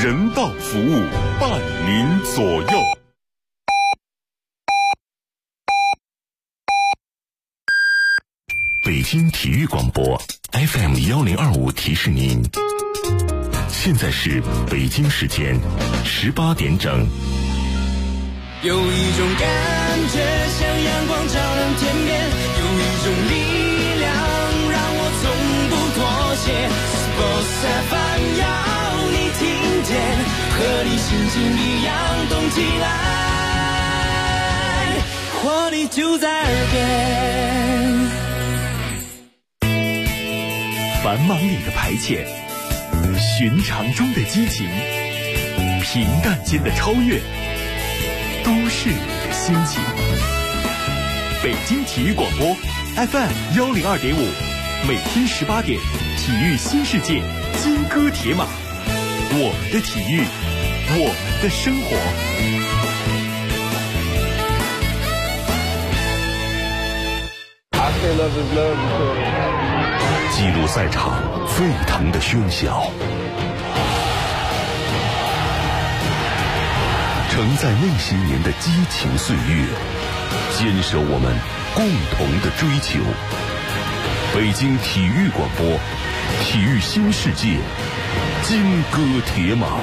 人道服务，伴您左右。北京体育广播 FM1025提示您，现在是北京时间18点整。 有一种感觉像阳光照亮天边，有一种力量让我从不妥协。Sports FM 要你听见，和你心情一样动起来，活力就在耳边。 繁忙里的排遣，寻常中的激情，平淡间的超越，都市里的心情。北京体育广播 FM102.5，每天18点，体育新世界，金戈铁马，我们的体育，我们的生活。 记录赛场沸腾的喧嚣，承载那些年的激情岁月，坚守我们共同的追求。北京体育广播，体育新世界，金戈铁马。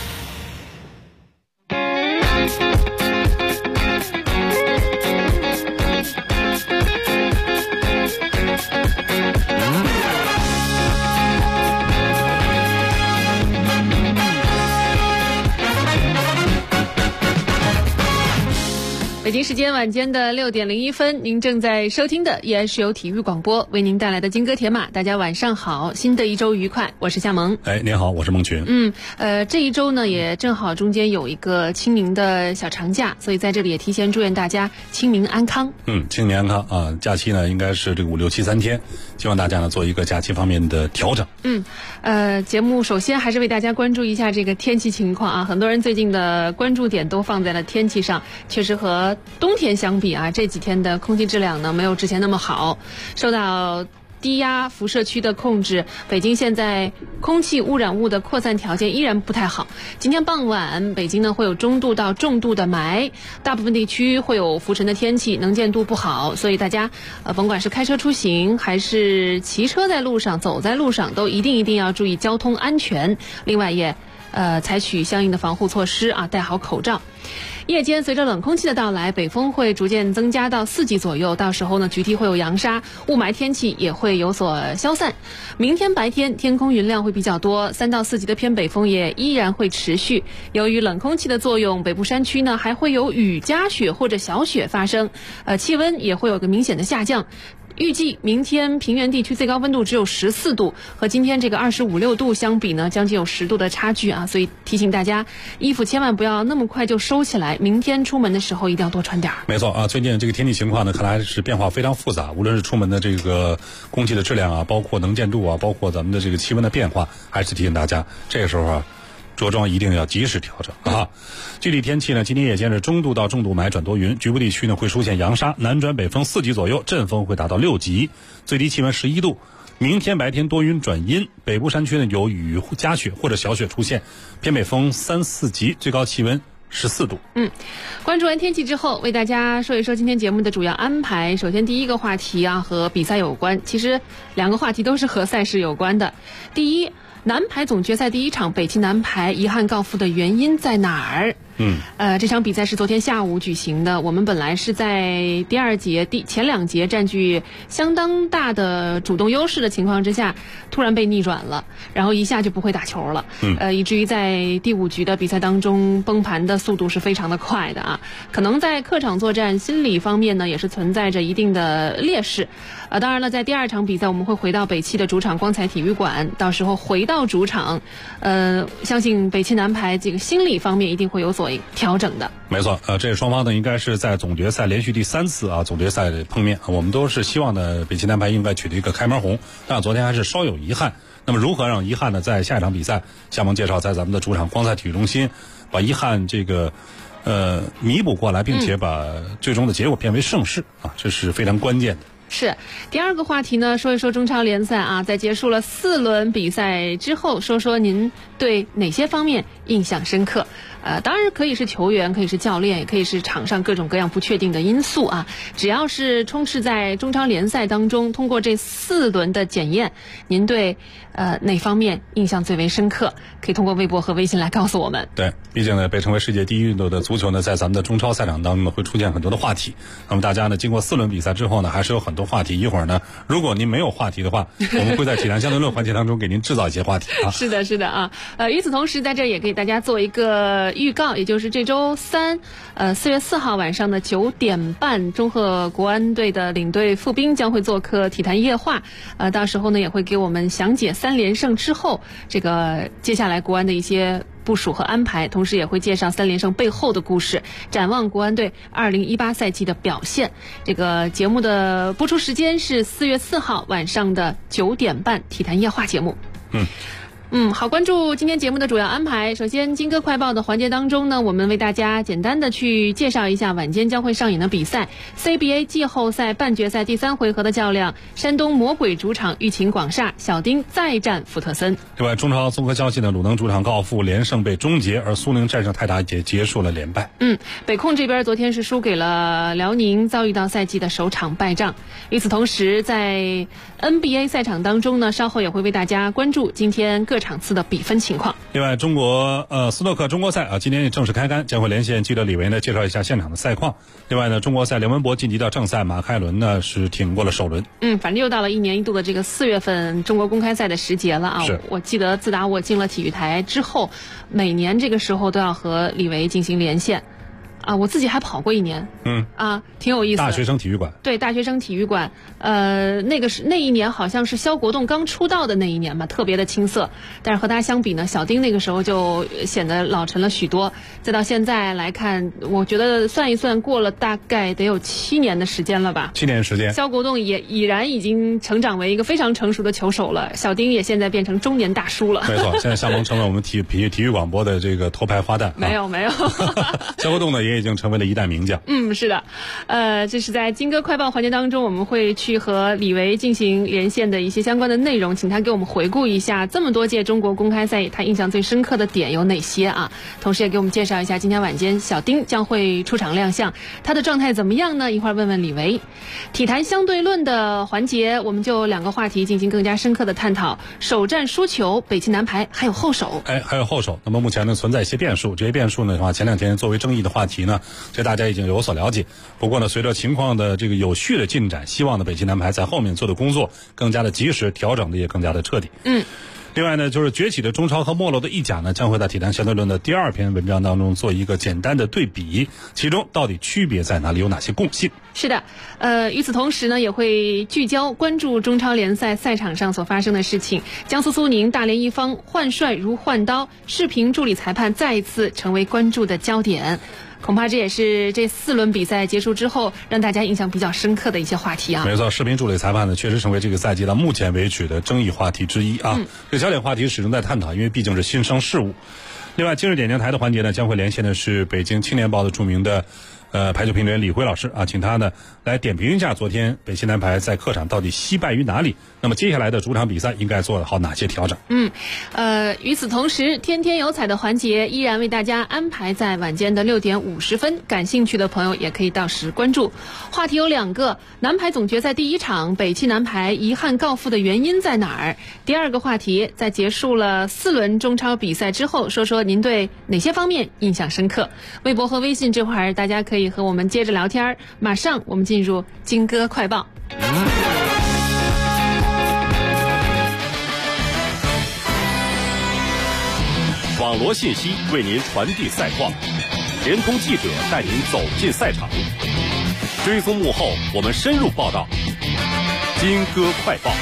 北京时间晚间的6点01分，您正在收听的依然是由体育广播为您带来的金戈铁马。大家晚上好，新的一周愉快，我是夏萌。 您好，我是孟群。 这一周呢也正好中间有一个清明的小长假，所以在这里也提前祝愿大家清明安康。 清明安康啊！假期呢应该是这个5、6、7、3天，希望大家呢做一个假期方面的调整。 节目首先还是为大家关注一下这个天气情况啊，很多人最近的关注点都放在了天气上，确实和冬天相比啊，这几天的空气质量呢没有之前那么好，受到低压辐射区的控制，北京现在空气污染物的扩散条件依然不太好。今天傍晚北京呢会有中度到重度的霾，大部分地区会有浮尘的天气，能见度不好，所以大家甭管是开车出行还是骑车在路上走在路上，都一定要注意交通安全，另外也采取相应的防护措施啊，戴好口罩。夜间随着冷空气的到来，北风会逐渐增加到4级左右，到时候呢局地会有扬沙，雾霾天气也会有所消散。明天白天天空云量会比较多，3到4级的偏北风也依然会持续。由于冷空气的作用，北部山区呢还会有雨夹雪或者小雪发生，气温也会有个明显的下降。预计明天平原地区最高温度只有14度，和今天这个25、6度相比呢，将近有10度的差距啊！所以提醒大家，衣服千万不要那么快就收起来，明天出门的时候一定要多穿点。没错啊，最近这个天气情况呢，看来是变化非常复杂，无论是出门的这个空气的质量啊，包括能见度啊，包括咱们的这个气温的变化，还是提醒大家，这个时候啊，着装一定要及时调整啊！具体天气呢，今天夜间是中度到重度霾转多云，局部地区呢会出现扬沙，南转北风4级左右，阵风会达到6级，最低气温11度。明天白天多云转阴，北部山区呢有雨夹雪或者小雪出现，偏北风3、4级，最高气温14度。 关注完天气之后，为大家说一说今天节目的主要安排。首先第一个话题啊，和比赛有关，其实2个话题都是和赛事有关的。第一，男排总决赛第1场北汽男排遗憾告负的原因在哪儿？这场比赛是昨天下午举行的，我们本来是在第2节前2节占据相当大的主动优势的情况之下，突然被逆转了，然后一下就不会打球了，以至于在第5局的比赛当中崩盘的速度是非常的快的啊。可能在客场作战心理方面呢，也是存在着一定的劣势。当然了，在第2场比赛我们会回到北汽的主场光彩体育馆，到时候回到主场，相信北汽男排这个心理方面一定会有所调整的。 没错，这双方呢应该是在总决赛连续第3次啊总决赛的碰面，我们都是希望呢北汽男排应该取得一个开门红，但昨天还是稍有遗憾。那么如何让遗憾呢在下一场比赛，夏萌介绍在咱们的主场光彩体育中心把遗憾这个弥补过来，并且把最终的结果变为胜势啊，这是非常关键的。 是第二个话题呢，说一说中超联赛啊，在结束了4轮比赛之后，说说您对哪些方面印象深刻？当然可以是球员，可以是教练，也可以是场上各种各样不确定的因素啊。只要是充斥在中超联赛当中，通过这4轮的检验，您对哪方面印象最为深刻？可以通过微博和微信来告诉我们。 对，毕竟呢，被称为世界第一运动的足球呢，在咱们的中超赛场当中呢，会出现很多的话题。那么大家呢，经过4轮比赛之后呢，还是有很多话题。一会儿呢，如果您没有话题的话，我们会在体坛相对论环节当中给您制造一些话题啊。 是的，是的啊。与此同时，在这也给大家做一个预告，也就是这周3，4月4号晚上的9点半，中赫国安队的领队傅彬将会做客体坛夜话。到时候呢，也会给我们详解3连胜之后这个接下来国安的一些部署和安排，同时也会介绍3连胜背后的故事，展望国安队2018赛季的表现。这个节目的播出时间是4月4号晚上的9点半，体坛夜话节目。好，关注今天节目的主要安排。首先，金歌快报的环节当中呢，我们为大家简单的去介绍一下晚间将会上演的比赛。CBA 季后赛半决赛第3回合的较量，山东魔鬼主场欲擒广厦，小丁再战福特森。 另外，中超综合消息呢，鲁能主场高尔夫连胜被终结，而苏宁战胜泰达也结束了连败。 北控这边昨天是输给了辽宁，遭遇到赛季的首场败仗。与此同时，在 NBA 赛场当中呢，稍后也会为大家关注今天各场次的比分情况。 另外，中国斯诺克中国赛今天也正式开杆，将会连线记者李维呢介绍一下现场的赛况。另外呢，中国赛梁文博晋级到正赛，马凯伦呢是挺过了首轮。 反正又到了1年1度的这个4月份中国公开赛的时节了啊！我记得自打我进了体育台之后，每年这个时候都要和李维进行连线。我自己还跑过1年，挺有意思的。 大学生体育馆， 对，大学生体育馆，那一年好像是肖国栋刚出道的那一年吧，特别的青涩。但是和他相比呢，小丁那个时候就显得老成了许多。再到现在来看，我觉得算一算，过了大概得有7年的时间了吧。 7年时间， 肖国栋也已然已经成长为一个非常成熟的球手了，小丁也现在变成中年大叔了。 没错，现在夏萌成了我们体育广播的这个头牌花旦。 没有。 肖国栋呢也已经成为了一代名将。 是的，这是在金歌快报环节当中，我们会去和李维进行连线的一些相关的内容，请他给我们回顾一下这么多届中国公开赛他印象最深刻的点有哪些啊？同时也给我们介绍一下今天晚间小丁将会出场亮相，他的状态怎么样呢？一会儿问问李维。体坛相对论的环节，我们就2个话题进行更加深刻的探讨：首战输球，北汽男排还有后手。 还有后手。那么目前呢存在一些变数，这些变数呢的话，前2天作为争议的话题呢，这大家已经有所了解。不过呢，随着情况的这个有序的进展，希望呢北汽男排在后面做的工作更加的及时，调整的也更加的彻底。另外呢，就是崛起的中超和没落的意甲呢，将会在体坛相对论的第2篇文章当中做一个简单的对比，其中到底区别在哪里，有哪些共性？ 是的，与此同时呢，也会聚焦关注中超联赛赛场上所发生的事情。江苏苏宁大连一方换帅如换刀，视频助理裁判再一次成为关注的焦点。恐怕这也是这4轮比赛结束之后让大家印象比较深刻的一些话题啊。 没错，视频助理裁判呢，确实成为这个赛季到目前为止的争议话题之一啊。这个焦点话题始终在探讨，因为毕竟是新生事物。另外，今日点将台的环节呢，将会连线的是北京青年报的著名的排球评论员李辉老师啊，请他呢来点评一下昨天北汽男排在客场到底惜败于哪里，那么接下来的主场比赛应该做好哪些调整。 与此同时，天天有彩的环节依然为大家安排在晚间的6点50分，感兴趣的朋友也可以到时关注。话题有2个：男排总决赛第1场，北汽男排遗憾告负的原因在哪儿？第2个话题，在结束了4轮中超比赛之后，说说您对哪些方面印象深刻？微博和微信这会儿大家可以和我们接着聊天。马上我们进入金歌快报。 网罗信息为您传递赛况，联通记者带您走进赛场，追踪幕后，我们深入报道。金歌快报。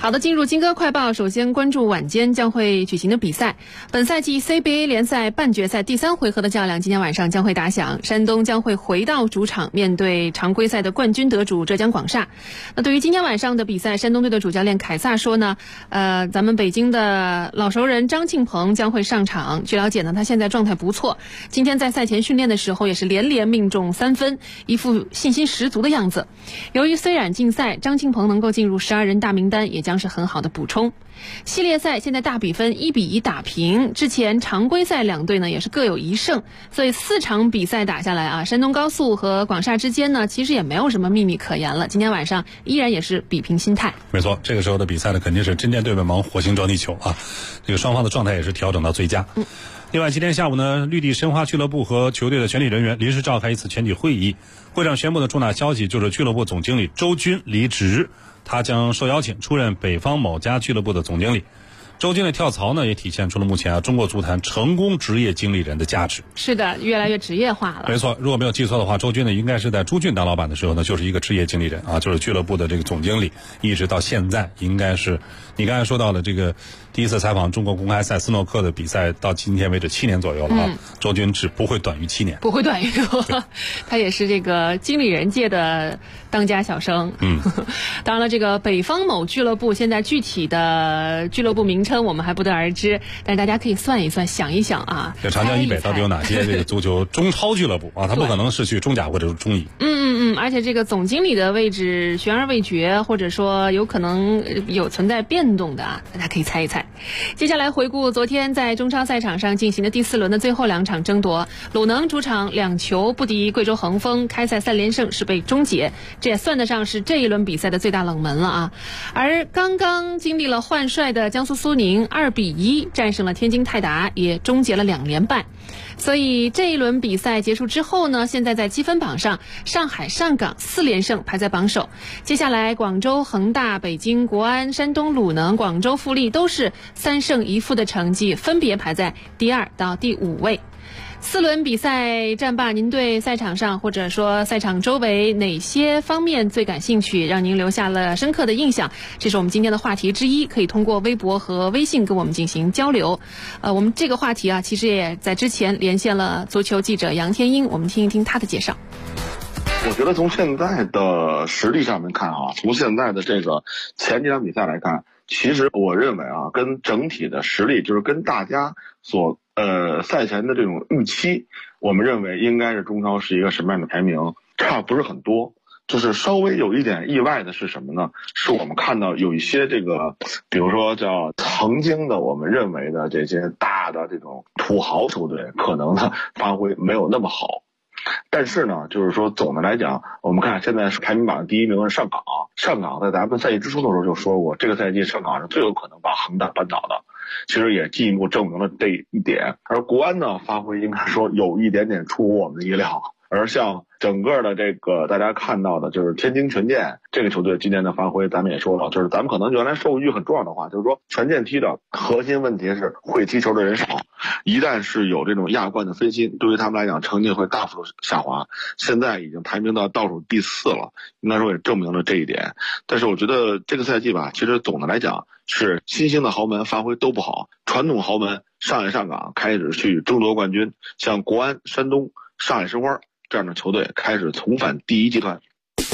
好的，进入金歌快报，首先关注晚间将会举行的比赛。本赛季 CBA 联赛半决赛第3回合的较量今天晚上将会打响，山东将会回到主场面对常规赛的冠军得主浙江广厦。那对于今天晚上的比赛，山东队的主教练凯撒说呢，咱们北京的老熟人张庆鹏将会上场。据了解呢，他现在状态不错，今天在赛前训练的时候也是连连命中3分，一副信心十足的样子。由于虽然禁赛，张庆鹏能够进入12人大名单，也将是很好的补充。系列赛现在大比分1-1打平，之前常规赛两队呢也是各有1胜，所以4场比赛打下来啊，山东高速和广厦之间呢其实也没有什么秘密可言了。今天晚上依然也是比拼心态。 没错，这个时候的比赛呢肯定是真剑对本忙，火星撞地球啊，这个双方的状态也是调整到最佳。另外，今天下午呢，绿地申花俱乐部和球队的全体人员临时召开一次全体会议，会上宣布的重大消息就是俱乐部总经理周军离职，他将受邀请出任北方某家俱乐部的总经理。周军的跳槽呢，也体现出了目前中国足坛成功职业经理人的价值。 是的，越来越职业化了。 没错，如果没有记错的话，周军呢应该是在朱俊当老板的时候呢，就是一个职业经理人啊，就是俱乐部的这个总经理，一直到现在应该是你刚才说到的这个第一次采访中国公开赛斯诺克的比赛到今天为止7年左右了啊。周军是不会短于7年， 不会短于他也是这个经理人界的当家小生。当然了，这个北方某俱乐部现在具体的俱乐部名称我们还不得而知，但是大家可以算一算，想一想啊， 这长江以北到底有哪些这个足球中超俱乐部啊？他不可能是去中甲或者是中乙。 而且这个总经理的位置悬而未决，或者说有可能有存在变动的啊，大家可以猜一猜。接下来回顾昨天在中超赛场上进行的第4轮的最后2场争夺，鲁能主场2球不敌贵州恒丰，开赛3连胜是被终结，这也算得上是这一轮比赛的最大冷门了啊。而刚刚经历了换帅的江苏苏宁2-1战胜了天津泰达，也终结了2连败。所以这一轮比赛结束之后呢，现在在积分榜上，上海上港4连胜排在榜首。接下来广州恒大、北京国安、山东鲁能、广州富力都是3胜1负的成绩，分别排在第2到第5位。4轮比赛战罢，您对赛场上或者说赛场周围哪些方面最感兴趣，让您留下了深刻的印象？这是我们今天的话题之一，可以通过微博和微信跟我们进行交流。我们这个话题啊，其实也在之前连线了足球记者杨天英，我们听一听他的介绍。 我觉得从现在的实力上面看啊，从现在的这个前几场比赛来看，其实我认为啊，跟整体的实力，就是跟大家所赛前的这种预期，我们认为应该是中超是一个什么样的排名，差不是很多。就是稍微有一点意外的是什么呢？是我们看到有一些这个，比如说叫曾经的我们认为的这些大的这种土豪球队，可能呢发挥没有那么好。但是呢，就是说总的来讲，我们看现在是排名榜第1名是上港。上港在咱们赛季之初的时候就说过，这个赛季上港是最有可能把恒大扳倒的。其实也进一步证明了这一点。而国安呢，发挥应该说有一点点出乎我们的意料。而像整个的这个大家看到的，就是天津权健这个球队今年的发挥，咱们也说了，就是咱们可能原来说过一句很重要的话，就是说权健踢的核心问题是会踢球的人少，一旦是有这种亚冠的分心，对于他们来讲成绩会大幅度下滑。现在已经排名到倒数第4了，应该说也证明了这一点。但是我觉得这个赛季吧，其实总的来讲是新兴的豪门发挥都不好，传统豪门上海上港开始去争夺冠军，像国安、山东、上海申花这样的球队开始重返第1集团。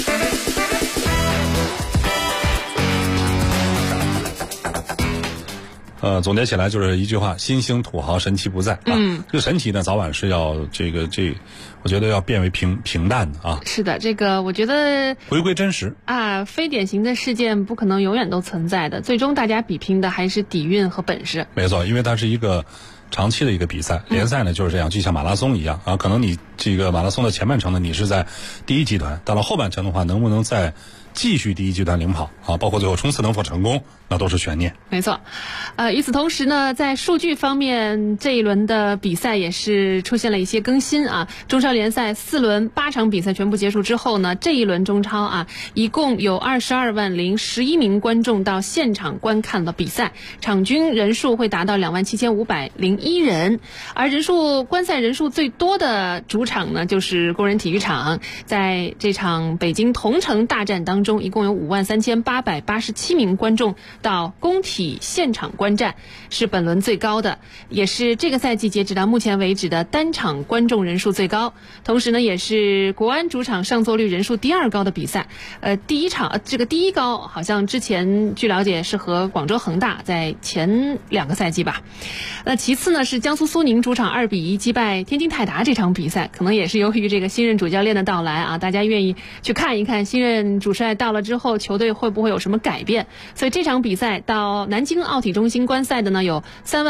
总结起来就是一句话：新兴土豪神奇不在啊。这个神奇呢，早晚是要我觉得要变为平淡的啊。 是的，这个我觉得回归真实啊，非典型的事件不可能永远都存在的，最终大家比拼的还是底蕴和本事。 没错，因为它是一个长期的一个比赛，联赛呢就是这样，就像马拉松一样啊。可能你这个马拉松的前半程呢，你是在第1集团，到了后半程的话，能不能再继续第1集团领跑啊？包括最后冲刺能否成功，那都是悬念。 没错，与此同时呢，在数据方面，这一轮的比赛也是出现了一些更新啊。中超联赛4轮8场比赛全部结束之后呢，这一轮中超啊，一共有22万零11名观众到现场观看了比赛，场均人数会达到27501人，而观赛人数最多的主场呢，就是工人体育场。在这场北京同城大战当当中，一共有53887名观众到工体现场观战，是本轮最高的，也是这个赛季截止到目前为止的单场观众人数最高。同时呢，也是国安主场上座率人数第2高的比赛。第一高好像之前据了解是和广州恒大在前2个赛季吧。那其次呢是江苏苏宁主场2比1击败天津泰达这场比赛，可能也是由于这个新任主教练的到来啊，大家愿意去看一看新任主帅到了之后球队会不会有什么改变。所以这场比赛到南京奥体中心观赛的呢有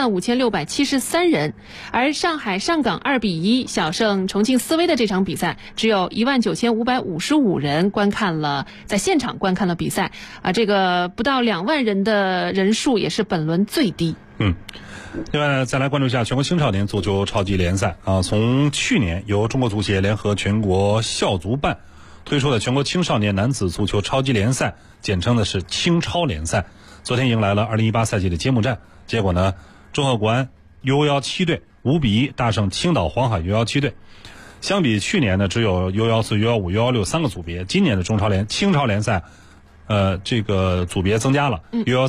35673人，而上海上港2比1小胜重庆斯威的这场比赛只有19555人在现场观看了比赛啊，这个不到2万人的人数也是本轮最低。 另外呢，再来关注一下全国青少年足球超级联赛啊。从去年由中国足协联合全国校足办推出的全国青少年男子足球超级联赛，简称的是青超联赛，昨天迎来了2018赛季的揭幕战。结果呢，中赫国安 U17 队5比1大胜青岛黄海 U17 队。相比去年呢，只有 U14、U15、U16 3个组别，今年的青超联赛这个组别增加了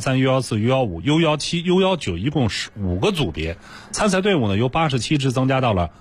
U13、U14、U15、U17、U19 一共5个组别，参赛队伍呢由87支增加到了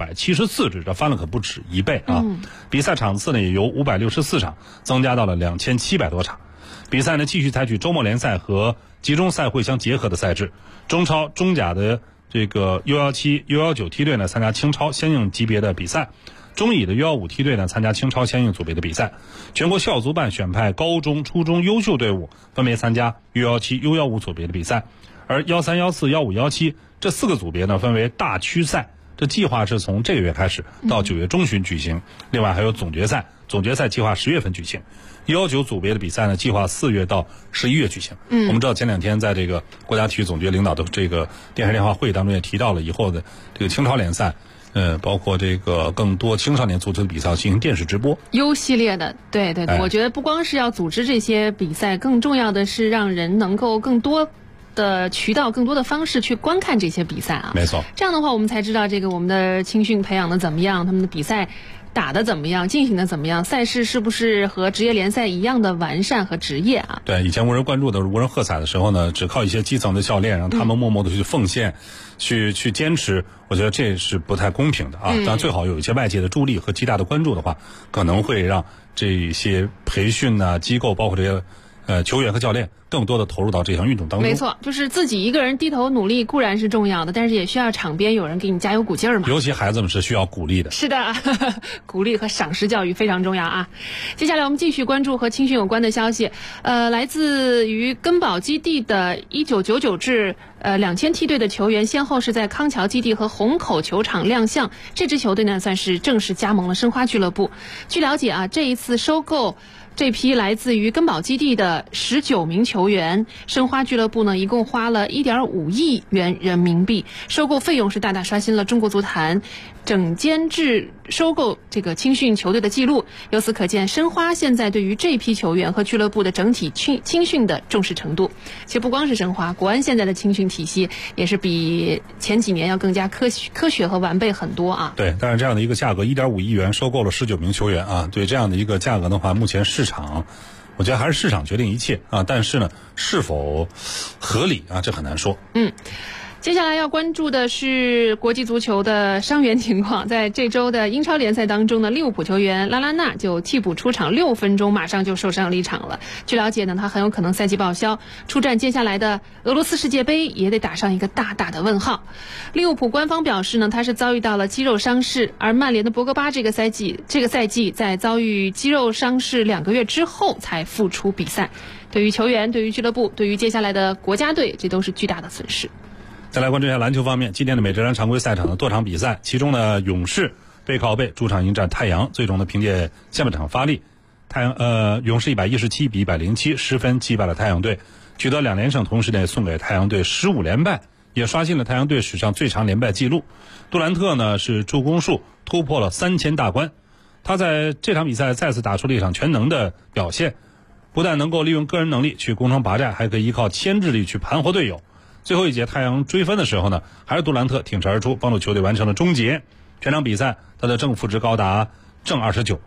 274支，这翻了可不止1倍啊！比赛场次呢也由564场增加到了2700多场。比赛呢继续采取周末联赛和集中赛会相结合的赛制，中超、中甲的这个 U17、U19 梯队呢参加青超相应级别的比赛。中乙的 U15 梯队呢参加青超相应组别的比赛，全国校足办选派高中、初中优秀队伍分别参加 U17、U15 组别的比赛，而13、14、15、17这4个组别呢分为大区赛，这计划是从这个月开始到9月中旬举行。另外还有总决赛，总决赛计划10月份举行。U19 组别的比赛呢计划4月到11月举行。我们知道前2天在这个国家体育总局领导的这个电视电话会议当中也提到了以后的这个青超联赛。包括这个更多青少年足球的比赛进行电视直播 U 系列的，对，我觉得不光是要组织这些比赛，更重要的是让人能够更多的渠道、更多的方式去观看这些比赛啊。 没错， 这样的话我们才知道这个我们的青训培养的怎么样，他们的比赛打得怎么样，进行的怎么样，赛事是不是和职业联赛一样的完善和职业啊？ 对，以前无人关注的、无人喝彩的时候呢，只靠一些基层的教练让他们默默的去奉献、去坚持，我觉得这是不太公平的啊。但最好有一些外界的助力和极大的关注的话，可能会让这些培训机构，包括这些球员和教练更多的投入到这项运动当中。 没错，就是自己一个人低头努力固然是重要的，但是也需要场边有人给你加油鼓劲儿嘛。 尤其孩子们是需要鼓励的。是的，鼓励和赏识教育非常重要啊。接下来我们继续关注和青训有关的消息。来自于根宝基地的1999至2000梯队的球员，先后是在康桥基地和虹口球场亮相。这支球队呢，算是正式加盟了申花俱乐部。据了解啊，这一次收购这批来自于根宝基地的19名球员，申花俱乐部呢一共花了1.5亿元人民币，收购费用是大大刷新了中国足坛整监制收购这个青训球队的记录。由此可见，申花现在对于这批球员和俱乐部的整体青训的重视程度。其实不光是申花，国安现在的青训体系也是比前几年要更加科学和完备很多啊。 对，但是这样的一个价格1.5亿元收购了19名球员啊，对这样的一个价格的话，目前市场我觉得还是市场决定一切啊，但是呢，是否合理啊，这很难说。 接下来要关注的是国际足球的伤员情况。在这周的英超联赛当中呢，利物浦球员拉拉纳就替补出场6分钟，马上就受伤离场了。据了解呢，他很有可能赛季报销，出战接下来的俄罗斯世界杯也得打上一个大大的问号。利物浦官方表示呢，他是遭遇到了肌肉伤势，而曼联的博格巴这个赛季在遭遇肌肉伤势2个月之后才复出比赛。对于球员、对于俱乐部、对于接下来的国家队，这都是巨大的损失。 再来关注一下篮球方面，今天的美职篮常规赛场的多场比赛，其中呢，勇士背靠背主场迎战太阳，最终呢凭借下半场发力，勇士117比10710分击败了太阳队，取得2连胜，同时呢送给太阳队15连败，也刷新了太阳队史上最长连败记录。杜兰特呢是助攻数突破了3000大关，他在这场比赛再次打出了一场全能的表现，不但能够利用个人能力去攻城拔寨，还可以依靠牵制力去盘活队友。最后一节太阳追分的时候呢，还是杜兰特挺身而出，帮助球队完成了终结。全场比赛他的正负值高达正29，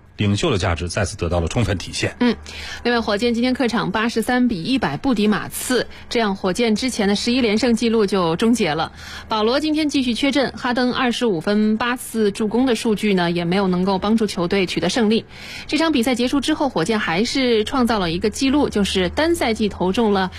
领袖的价值再次得到了充分体现。 另外火箭今天客场83-100不敌马刺，这样火箭之前的11连胜记录就终结了。保罗今天继续缺阵，哈登25分8次助攻的数据呢也没有能够帮助球队取得胜利。这场比赛结束之后，火箭还是创造了一个记录，就是单赛季投中了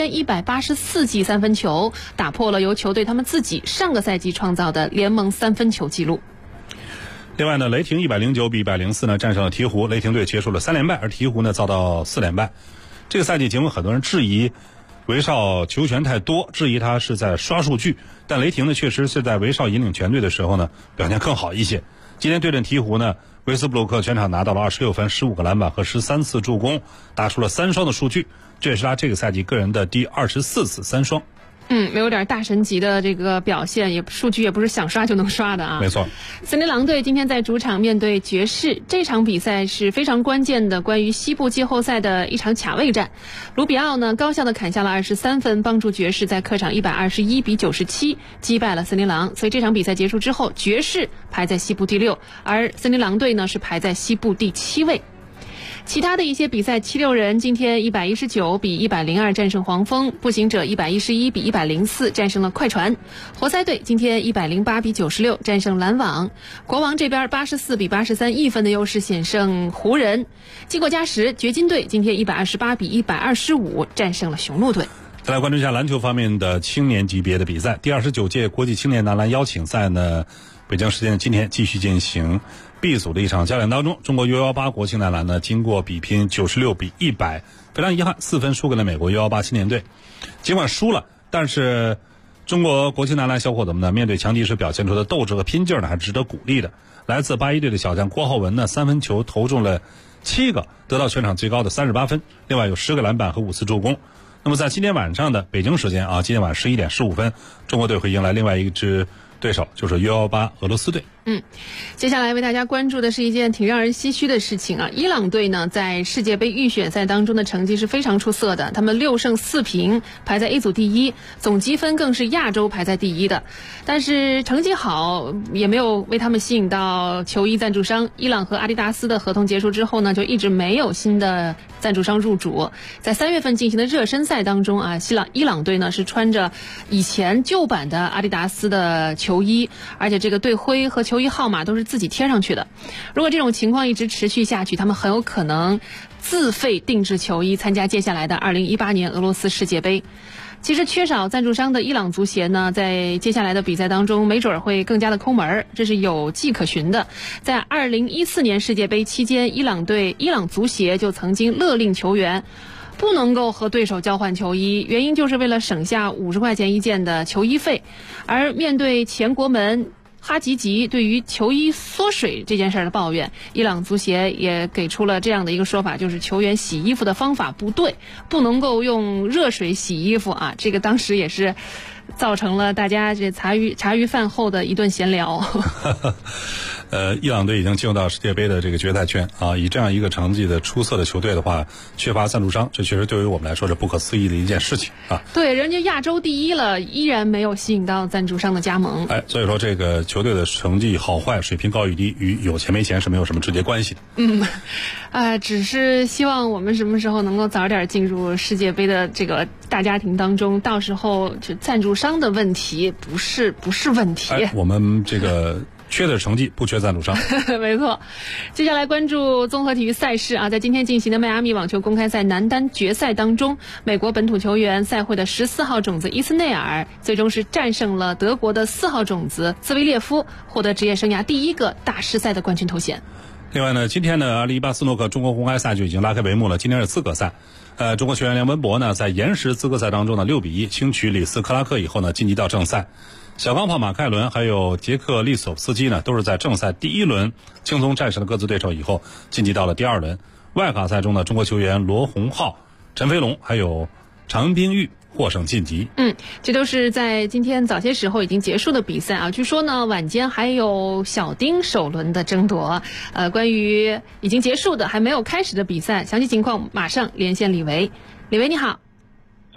1184记三分球，打破了由球队他们自己上个赛季创造的联盟三分球记录。 另外呢，雷霆109比104呢战胜了鹈鹕，雷霆队结束了3连败，而鹈鹕呢遭到4连败。这个赛季尽管很多人质疑威少球权太多，质疑他是在刷数据，但雷霆呢确实是在威少引领全队的时候呢表现更好一些。今天对阵鹈鹕呢，维斯布鲁克全场拿到了26分、15个篮板和13次助攻，打出了3双的数据，这也是他这个赛季个人的第24次3双。 有点大神级的这个表现，也数据也不是想刷就能刷的啊。 没错， 森林狼队今天在主场面对爵士，这场比赛是非常关键的关于西部季后赛的一场卡位战。卢比奥呢高效的砍下了23分，帮助爵士在客场121比97击败了森林狼，所以这场比赛结束之后，爵士排在西部第6，而森林狼队呢是排在西部第7位。其他的一些比赛，76人今天119比102战胜黄蜂，步行者111比104战胜了快船，活塞队今天108比96战胜篮网，国王这边84比83一分的优势险胜湖人，经过加时，掘金队今天128比125战胜了雄鹿队。 再来关注一下篮球方面的青年级别的比赛，第29届国际青年男篮邀请赛呢，北京时间的今天继续进行。B 组的一场较量当中，中国 U18 国青男篮呢，经过比拼96比100，非常遗憾4分输给了美国 U18 青年队。尽管输了，但是中国国青男篮小伙子们呢，面对强敌时表现出的斗志和拼劲呢，还值得鼓励的。来自81队的小将郭浩文呢，3分球投中了7个，得到全场最高的38分，另外有10个篮板和5次助攻。那么在今天晚上的北京时间今天晚上11点15分，中国队会迎来另外一支对手，就是 U18 俄罗斯队。 接下来为大家关注的是一件挺让人唏嘘的事情啊！伊朗队呢在世界杯预选赛当中的成绩是非常出色的，他们6胜4平，排在 A 组第1，总积分更是亚洲排在第1的。但是成绩好也没有为他们吸引到球衣赞助商，伊朗和阿迪达斯的合同结束之后呢，就一直没有新的赞助商入主。在3月份进行的热身赛当中啊，伊朗队呢是穿着以前旧版的阿迪达斯的球衣，而且这个队徽和球衣号码都是自己贴上去的。如果这种情况一直持续下去，他们很有可能自费定制球衣参加接下来的2018年俄罗斯世界杯。其实缺少赞助商的伊朗足协呢，在接下来的比赛当中没准会更加的抠门，这是有迹可循的。在2014年世界杯期间，伊朗足协就曾经勒令球员不能够和对手交换球衣，原因就是为了省下50块钱一件的球衣费。而面对前国门哈吉吉对于球衣缩水这件事的抱怨，伊朗足协也给出了这样的一个说法，就是球员洗衣服的方法不对，不能够用热水洗衣服啊。这个当时也是造成了大家这茶余饭后的一顿闲聊。 伊朗队已经进入到世界杯的这个决赛圈啊，以这样一个成绩的出色的球队的话，缺乏赞助商，这确实对于我们来说是不可思议的一件事情啊。 对，人家亚洲第1了，依然没有吸引到赞助商的加盟。 所以说这个球队的成绩好坏、水平高与低，与有钱没钱是没有什么直接关系的。 只是希望我们什么时候能够早点进入世界杯的这个大家庭当中，到时候就赞助商的问题不是问题。 我们这个缺的成绩，不缺赞助商。 没错。接下来关注综合体育赛事啊，在今天进行的迈阿密网球公开赛男单决赛当中，美国本土球员赛会的14号种子伊斯内尔最终是战胜了德国的4号种子兹维列夫，获得职业生涯第1个大师赛的冠军头衔。 另外呢，今天呢，201斯诺克中国公开赛就已经拉开帷幕了。今天是资格赛，中国球员梁文博呢，在延时资格赛当中呢6比1轻取里斯克拉克以后呢，晋级到正赛。小钢炮马凯伦还有杰克利索夫斯基呢，都是在正赛第1轮轻松战胜了各自对手以后，晋级到了第2轮。外卡赛中呢，中国球员罗洪浩、陈飞龙还有常冰玉获胜晋级。 这都是在今天早些时候已经结束的比赛啊。据说呢，晚间还有小丁首轮的争夺。关于已经结束的还没有开始的比赛，详细情况马上连线李维。李维你好。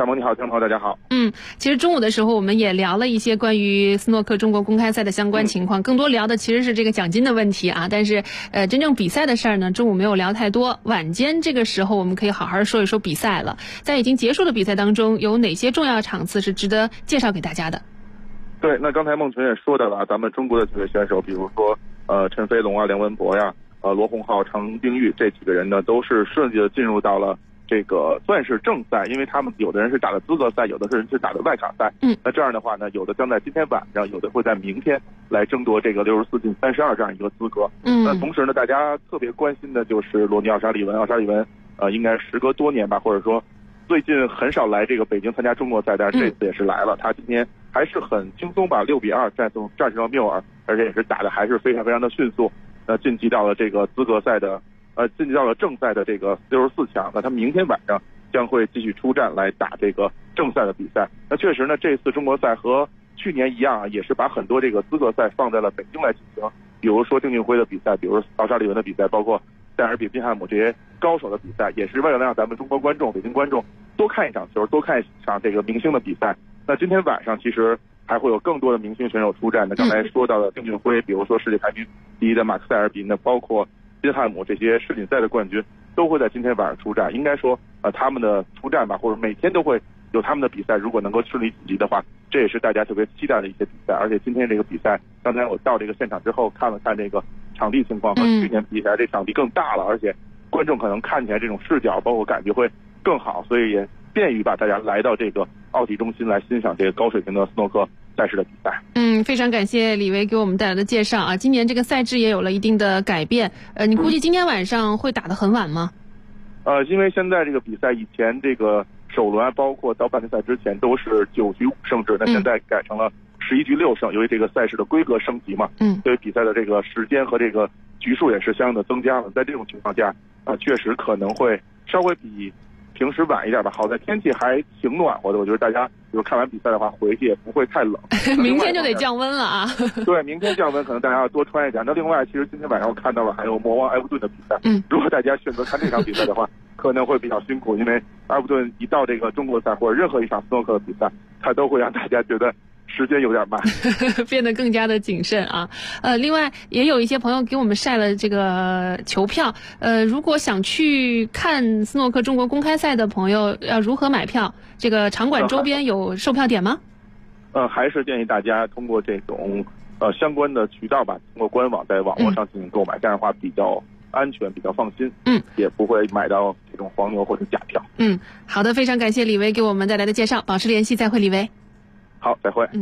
小萌你好，听众朋友大家好。 其实中午的时候我们也聊了一些关于斯诺克中国公开赛的相关情况，更多聊的其实是这个奖金的问题啊。但是真正比赛的事儿呢，中午没有聊太多。晚间这个时候我们可以好好说一说比赛了。在已经结束的比赛当中，有哪些重要场次是值得介绍给大家的？ 对，那刚才孟群也说到了，咱们中国的几位选手，比如说陈飞龙啊、梁文博呀、罗洪浩、程冰玉这几个人呢，都是顺利的进入到了这个算是正赛，因为他们有的人是打的资格赛，有的人是打的外场赛。那这样的话呢，有的将在今天晚上，有的会在明天来争夺这个64进32这样一个资格。那同时呢，大家特别关心的就是罗尼奥沙利文，应该时隔多年吧，或者说最近很少来这个北京参加中国赛，但是这次也是来了。他今天还是很轻松把6比2战胜了缪尔，而且也是打的还是非常非常的迅速，晋级到了这个资格赛的晋级到了正赛的这个64强。那他明天晚上将会继续出战来打这个正赛的比赛。那确实呢，这次中国赛和去年一样啊，也是把很多这个资格赛放在了北京来进行，比如说丁俊晖的比赛，比如奥沙利文的比赛，包括戴尔比、宾汉姆这些高手的比赛，也是为了让咱们中国观众、北京观众多看一场球，多看一场这个明星的比赛。那今天晚上其实还会有更多的明星选手出战的。刚才说到的丁俊晖，比如说世界排名第1的马克塞尔比，那包括宾汉姆这些世锦赛的冠军都会在今天晚上出战。应该说他们的出战吧，或者每天都会有他们的比赛，如果能够顺利晋级的话，这也是大家特别期待的一些比赛。而且今天这个比赛，刚才我到这个现场之后看了看这个场地情况，和去年比起来这场地更大了，而且观众可能看起来这种视角包括感觉会更好，所以也便于把大家来到这个奥体中心来欣赏这个高水平的斯诺克赛事的比赛。 非常感谢李维给我们带来的介绍啊。今年这个赛制也有了一定的改变，你估计今天晚上会打得很晚吗？ 因为现在这个比赛以前这个首轮包括到半决赛之前都是9局5胜制，那现在改成了11局6胜，由于这个赛事的规格升级嘛，所以比赛的这个时间和这个局数也是相应的增加了。在这种情况下确实可能会稍微比平时晚一点吧。好在天气还挺暖和的，我觉得大家比如看完比赛的话回去也不会太冷。 明天就得降温了啊。对， 明天降温，可能大家要多穿一点。那另外其实今天晚上我看到了还有魔王埃弗顿的比赛，如果大家选择看这场比赛的话可能会比较辛苦，因为埃弗顿一到这个中国赛或者任何一场斯诺克的比赛，他都会让大家觉得时间有点慢， 变得更加的谨慎啊。另外也有一些朋友给我们晒了这个球票，如果想去看斯诺克中国公开赛的朋友要如何买票？这个场馆周边有售票点吗？ 还是建议大家通过这种相关的渠道吧，通过官网在网络上进行购买，这样的话比较安全，比较放心，也不会买到这种黄牛或者假票。 好的，非常感谢李维给我们带来的介绍，保持联系，再会，李维。 好，再会。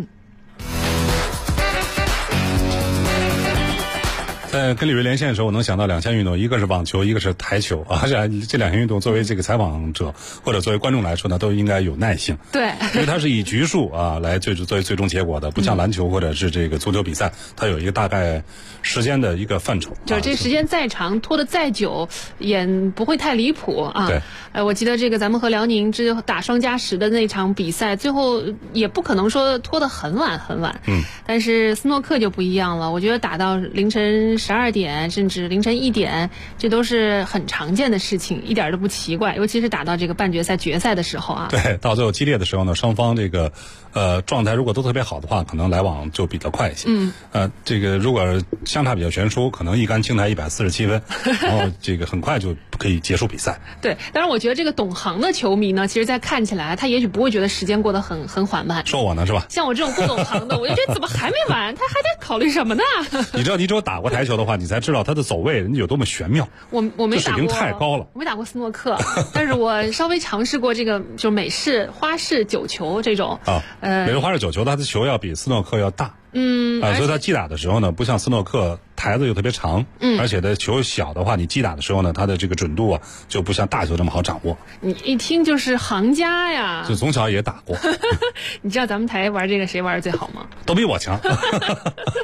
在跟李维连线的时候，我能想到2项运动，一个是网球，一个是台球啊。这2项运动作为这个采访者或者作为观众来说呢，都应该有耐性。 对， 因为它是以局数来作为最终结果的，不像篮球或者是这个足球比赛，它有一个大概时间的一个范畴。 就是这时间再长，拖得再久，也不会太离谱啊。 对， 我记得这个咱们和辽宁打双加10的那场比赛，最后也不可能说拖得很晚很晚。但是斯诺克就不一样了，我觉得打到凌晨12点甚至凌晨1点，这都是很常见的事情，一点都不奇怪。尤其是打到这个半决赛、决赛的时候啊。 对，到最后激烈的时候呢，双方这个状态如果都特别好的话，可能来往就比较快一些。这个如果相差比较悬殊，可能一杆清台147分，然后这个很快就可以结束比赛。 对，当然我觉得这个懂行的球迷呢，其实在看起来他也许不会觉得时间过得很缓慢。 说我呢是吧？ 像我这种不懂行的，我就觉得怎么还没完？他还得考虑什么呢？ 你知道，你只有打过台球的话，你才知道他的走位有多么玄妙。 我没打过， 水平太高了。 我没打过斯诺克，但是我稍微尝试过这个，就美式、花式9球这种。 美式花式9球，它的球要比斯诺克要大。所以它击打的时候呢，不像斯诺克台子又特别长，而且的球小的话，你击打的时候呢，它的这个准度就不像大球这么好掌握。 你一听就是行家呀， 就从小也打过。 你知道咱们台玩这个谁玩的最好吗？ 都比我强。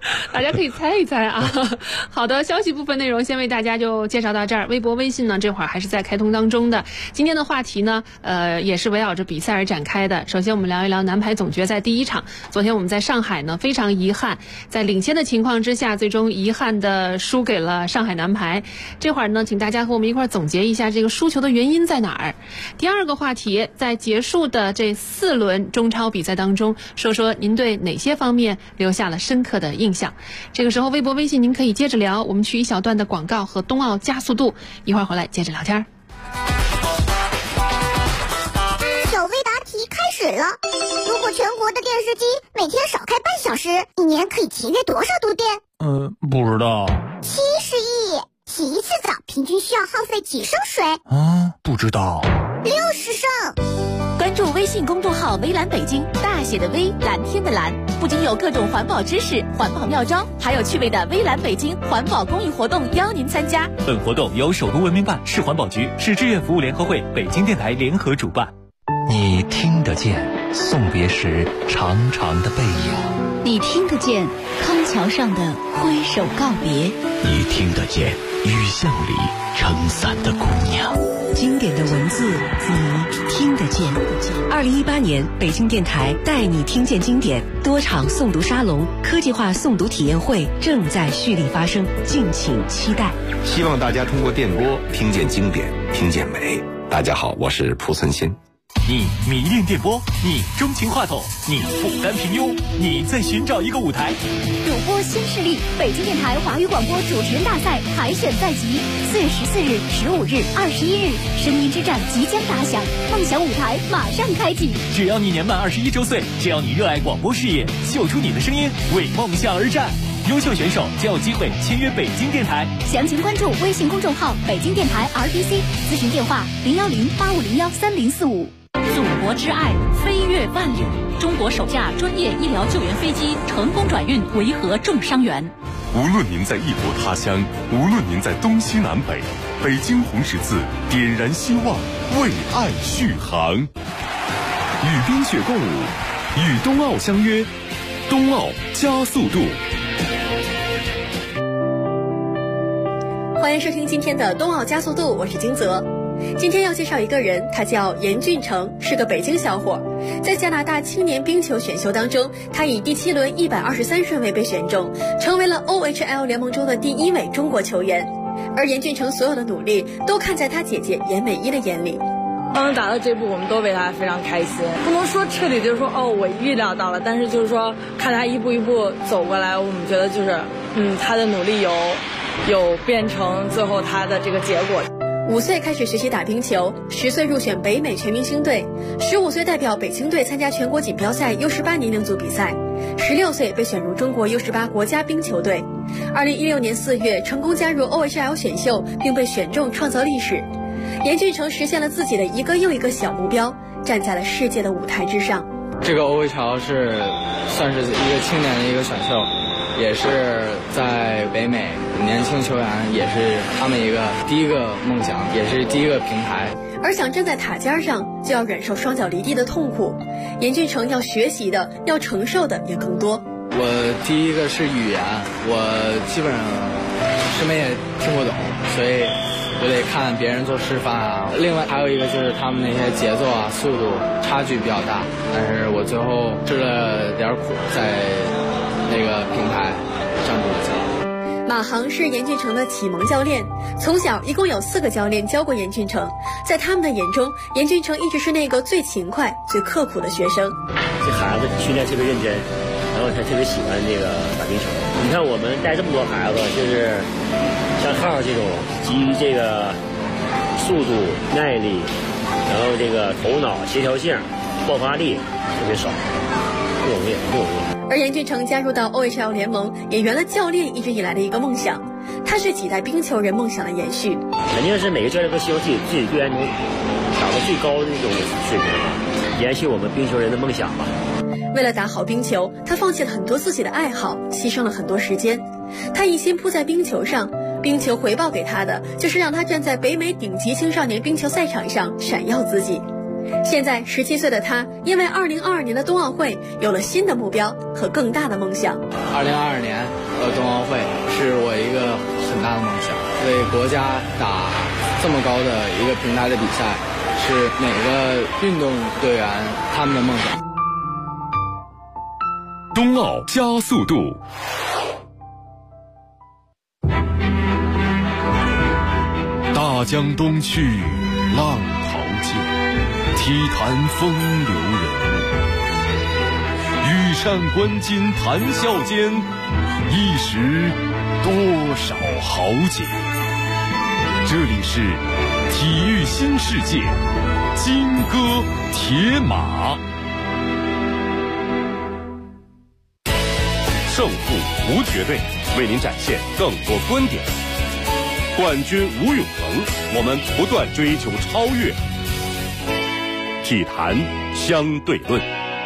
大家可以猜一猜啊。好的，消息部分内容先为大家就介绍到这儿。微博、微信呢，这会儿还是在开通当中的。今天的话题呢，也是围绕着比赛而展开的。首先，我们聊一聊男排总决赛第一场。昨天我们在上海呢，非常遗憾，在领先的情况之下，最终遗憾的输给了上海男排。这会儿呢，请大家和我们一块儿总结一下这个输球的原因在哪儿。第二个话题，在结束的这4轮中超比赛当中，说说您对哪些方面留下了深刻的印象。这个时候，微博、微信您可以接着聊。我们去一小段的广告和冬奥加速度，一会儿回来接着聊天。 小微答题开始了。如果全国的电视机每天少开半小时，一年可以节约多少度电？ 不知道。 70亿。洗一次澡平均需要耗费几升水？ 不知道。 60升。 关注微信公众号微蓝北京，大写的微，蓝天的蓝，不仅有各种环保知识、环保妙招，还有趣味的微蓝北京环保公益活动邀您参加。 本活动由首都文明办、市环保局、市志愿服务联合会、北京电台联合主办。 你听得见送别时长长的背影， 你听得见康桥上的挥手告别， 你听得见雨巷里撑伞的姑娘。 经典的文字，你听得见。2018年，北京电台带你听见经典多场诵读沙龙、科技化诵读体验会正在蓄力发生，敬请期待。 希望大家通过电波听见经典，听见美。大家好，我是蒲存昕。 你迷恋电波，你钟情话筒，你不甘平庸，你在寻找一个舞台。 主播新势力，北京电台华语广播主持人大赛海选在即，4月14日、15日、21日，声音之战即将打响，梦想舞台马上开启。 只要你年满21周岁，只要你热爱广播事业，秀出你的声音，为梦想而战。优秀选手将有机会签约北京电台。 详情关注微信公众号北京电台 RTC， 咨询电话010-8501-3045。 祖国之爱，飞越万里。中国首架专业医疗救援飞机成功转运维和重伤员。 无论您在异国他乡，无论您在东西南北，北京红十字点燃希望，为爱续航。与冰雪共舞，与冬奥相约，冬奥加速度。 欢迎收听今天的冬奥加速度，我是金泽。今天要介绍一个人，他叫严俊成，是个北京小伙。在加拿大青年冰球选秀当中，他以第7轮123顺位被选中，成为了 OHL 联盟中的第1位中国球员。而严俊成所有的努力都看在他姐姐严美一的眼里。 能达到这步，我们都为他非常开心。不能说彻底就是说我预料到了，但是就是说看他一步一步走过来，我们觉得就是他的努力有变成最后他的这个结果。 5岁开始学习打冰球，10岁入选北美全明星队，15岁代表北京队参加全国锦标赛 U18 年龄组比赛，16岁被选入中国 U18 国家冰球队。2016年4月成功加入 OHL 选秀，并被选中创造历史。严俊成实现了自己的一个又一个小目标，站在了世界的舞台之上。 这个 OHL 是算是一个青年的一个选秀，也是在北美年轻球员也是他们一个第一个梦想，也是第一个平台。 而想站在塔尖上，就要忍受双脚离地的痛苦。严俊成要学习的、要承受的也更多。 我第一个是语言，我基本上什么也听不懂，所以我得看别人做示范啊。另外还有一个就是他们那些节奏啊、速度差距比较大，但是我最后吃了点苦，在那个平台站住了脚。 马航是严俊成的启蒙教练，从小一共有4个教练教过严俊成，在他们的眼中，严俊成一直是那个最勤快、最刻苦的学生。 这孩子训练特别认真，然后他特别喜欢这个打冰球。你看我们带这么多孩子，就是像浩这种基于这个速度、耐力，然后这个头脑协调性、爆发力特别少，不容易，不容易。 而严俊成加入到 OHL 联盟，也圆了教练一直以来的一个梦想。他是几代冰球人梦想的延续。 肯定是每个教练都希望自己队员能打到最高的那种水平，延续我们冰球人的梦想吧。 为了打好冰球，他放弃了很多自己的爱好，牺牲了很多时间。他一心扑在冰球上，冰球回报给他的就是让他站在北美顶级青少年冰球赛场上闪耀自己。 现在17岁的他，因为2022年的冬奥会有了新的目标和更大的梦想。 2022年冬奥会是我一个很大的梦想，为国家打这么高的一个平台的比赛，是每个运动队员他们的梦想。 冬奥加速度。大江东去，浪淘尽，体坛风流人物。羽扇纶巾谈笑间，一时多少豪杰。这里是体育新世界，金戈铁马。胜负无绝对，为您展现更多观点。冠军无永恒，我们不断追求超越。体坛相对论。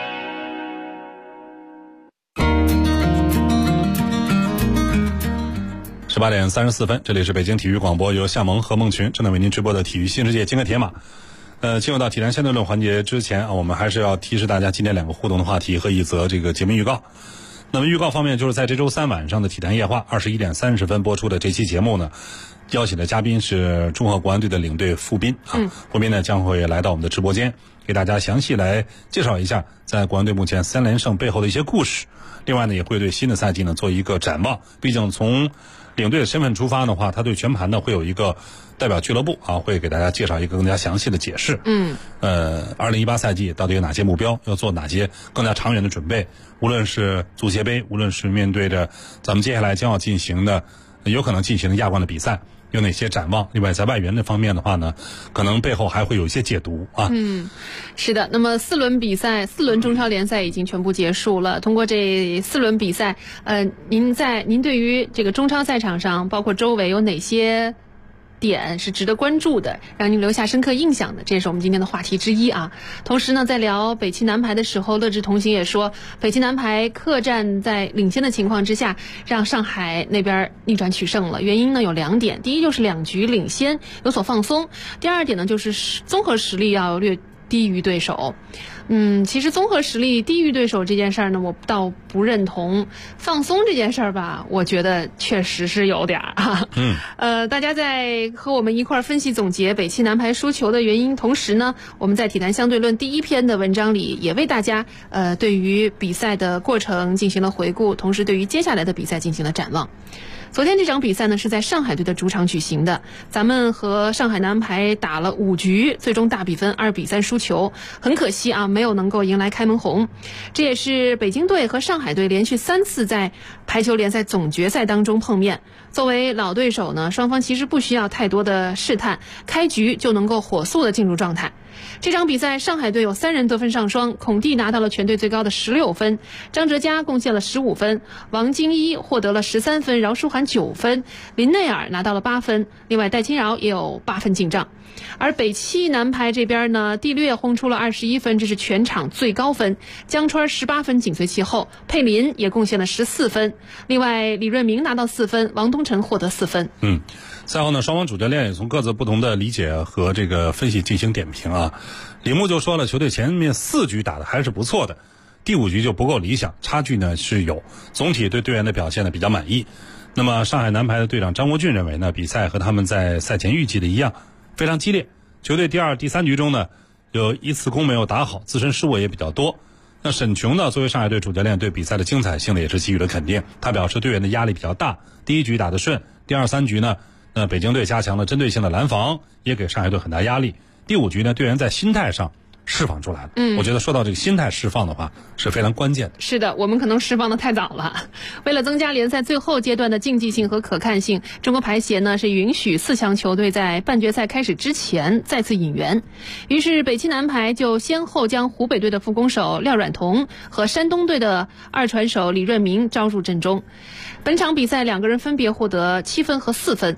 18点34分，这里是北京体育广播，由夏萌和孟群正在为您直播的体育新世界金戈铁马。进入到体坛相对论环节之前啊，我们还是要提示大家今天2个互动的话题和一则这个节目预告。那么预告方面，就是在这周3晚上的体坛夜话21点30分播出的这期节目呢，邀请的嘉宾是中赫国安队的领队傅斌啊，傅斌呢将会来到我们的直播间，给大家详细来介绍一下在国安队目前3连胜背后的一些故事。另外呢，也会对新的赛季呢做一个展望。毕竟从领队的身份出发的话，他对全盘呢会有一个代表俱乐部啊，会给大家介绍一个更加详细的解释。2018赛季到底有哪些目标，要做哪些更加长远的准备？无论是足协杯，无论是面对着咱们接下来将要进行的有可能进行的亚冠的比赛，有哪些展望？另外在外援的方面的话呢，可能背后还会有一些解读啊。 是的。那么4轮比赛，4轮中超联赛已经全部结束了。通过这4轮比赛，您对于这个中超赛场上，包括周围有哪些点是值得关注的，让您留下深刻印象的？这也是我们今天的话题之一啊。同时呢，在聊北汽男排的时候，乐之同行也说，北汽男排客战在领先的情况之下，让上海那边逆转取胜了。原因呢有2点，第一就是2局领先有所放松，第2点呢就是综合实力要略低于对手。其实综合实力低于对手这件事儿呢，我倒不认同。放松这件事儿吧，我觉得确实是有点啊。大家在和我们一块儿分析总结北汽男排输球的原因，同时呢，我们在体坛相对论第1篇的文章里也为大家对于比赛的过程进行了回顾，同时对于接下来的比赛进行了展望。昨天这场比赛呢是在上海队的主场举行的，咱们和上海男排打了5局，最终大比分2比3输球，很可惜啊，没有能够迎来开门红。这也是北京队和上海队连续3次在排球联赛总决赛当中碰面。作为老对手呢，双方其实不需要太多的试探，开局就能够火速的进入状态。这场比赛上海队有3人得分上双，孔蒂拿到了全队最高的16分，张哲嘉贡献了15分，王金一获得了13分，饶书涵9分，林内尔拿到了8分，另外戴金饶也有8分进账。而北汽男排这边呢，蒂略轰出了21分，这是全场最高分，江川18分紧随其后，佩林也贡献了14分，另外李润明拿到4分，王东晨获得4分。 赛后呢，双方主教练也从各自不同的理解和这个分析进行点评啊。李牧就说了，球队前面4局打得还是不错的，第5局就不够理想，差距呢是有，总体对队员的表现呢比较满意。那么上海男排的队长张国俊认为呢，比赛和他们在赛前预计的一样，非常激烈。球队第2、第3局中呢，有1次攻没有打好，自身失误也比较多。那沈琼呢，作为上海队主教练，对比赛的精彩性呢也是给予了肯定。他表示队员的压力比较大，第1局打得顺，第2、3局呢，北京队加强了针对性的拦防，也给上海队很大压力。第5局呢，队员在心态上释放出来了。我觉得说到这个心态释放的话是非常关键的。 是的，我们可能释放的太早了。为了增加联赛最后阶段的竞技性和可看性，中国排协呢是允许4强球队在半决赛开始之前再次引援。于是北汽男排就先后将湖北队的副攻手廖阮彤和山东队的2传手李润明招入阵中。本场比赛2个人分别获得7分和4分。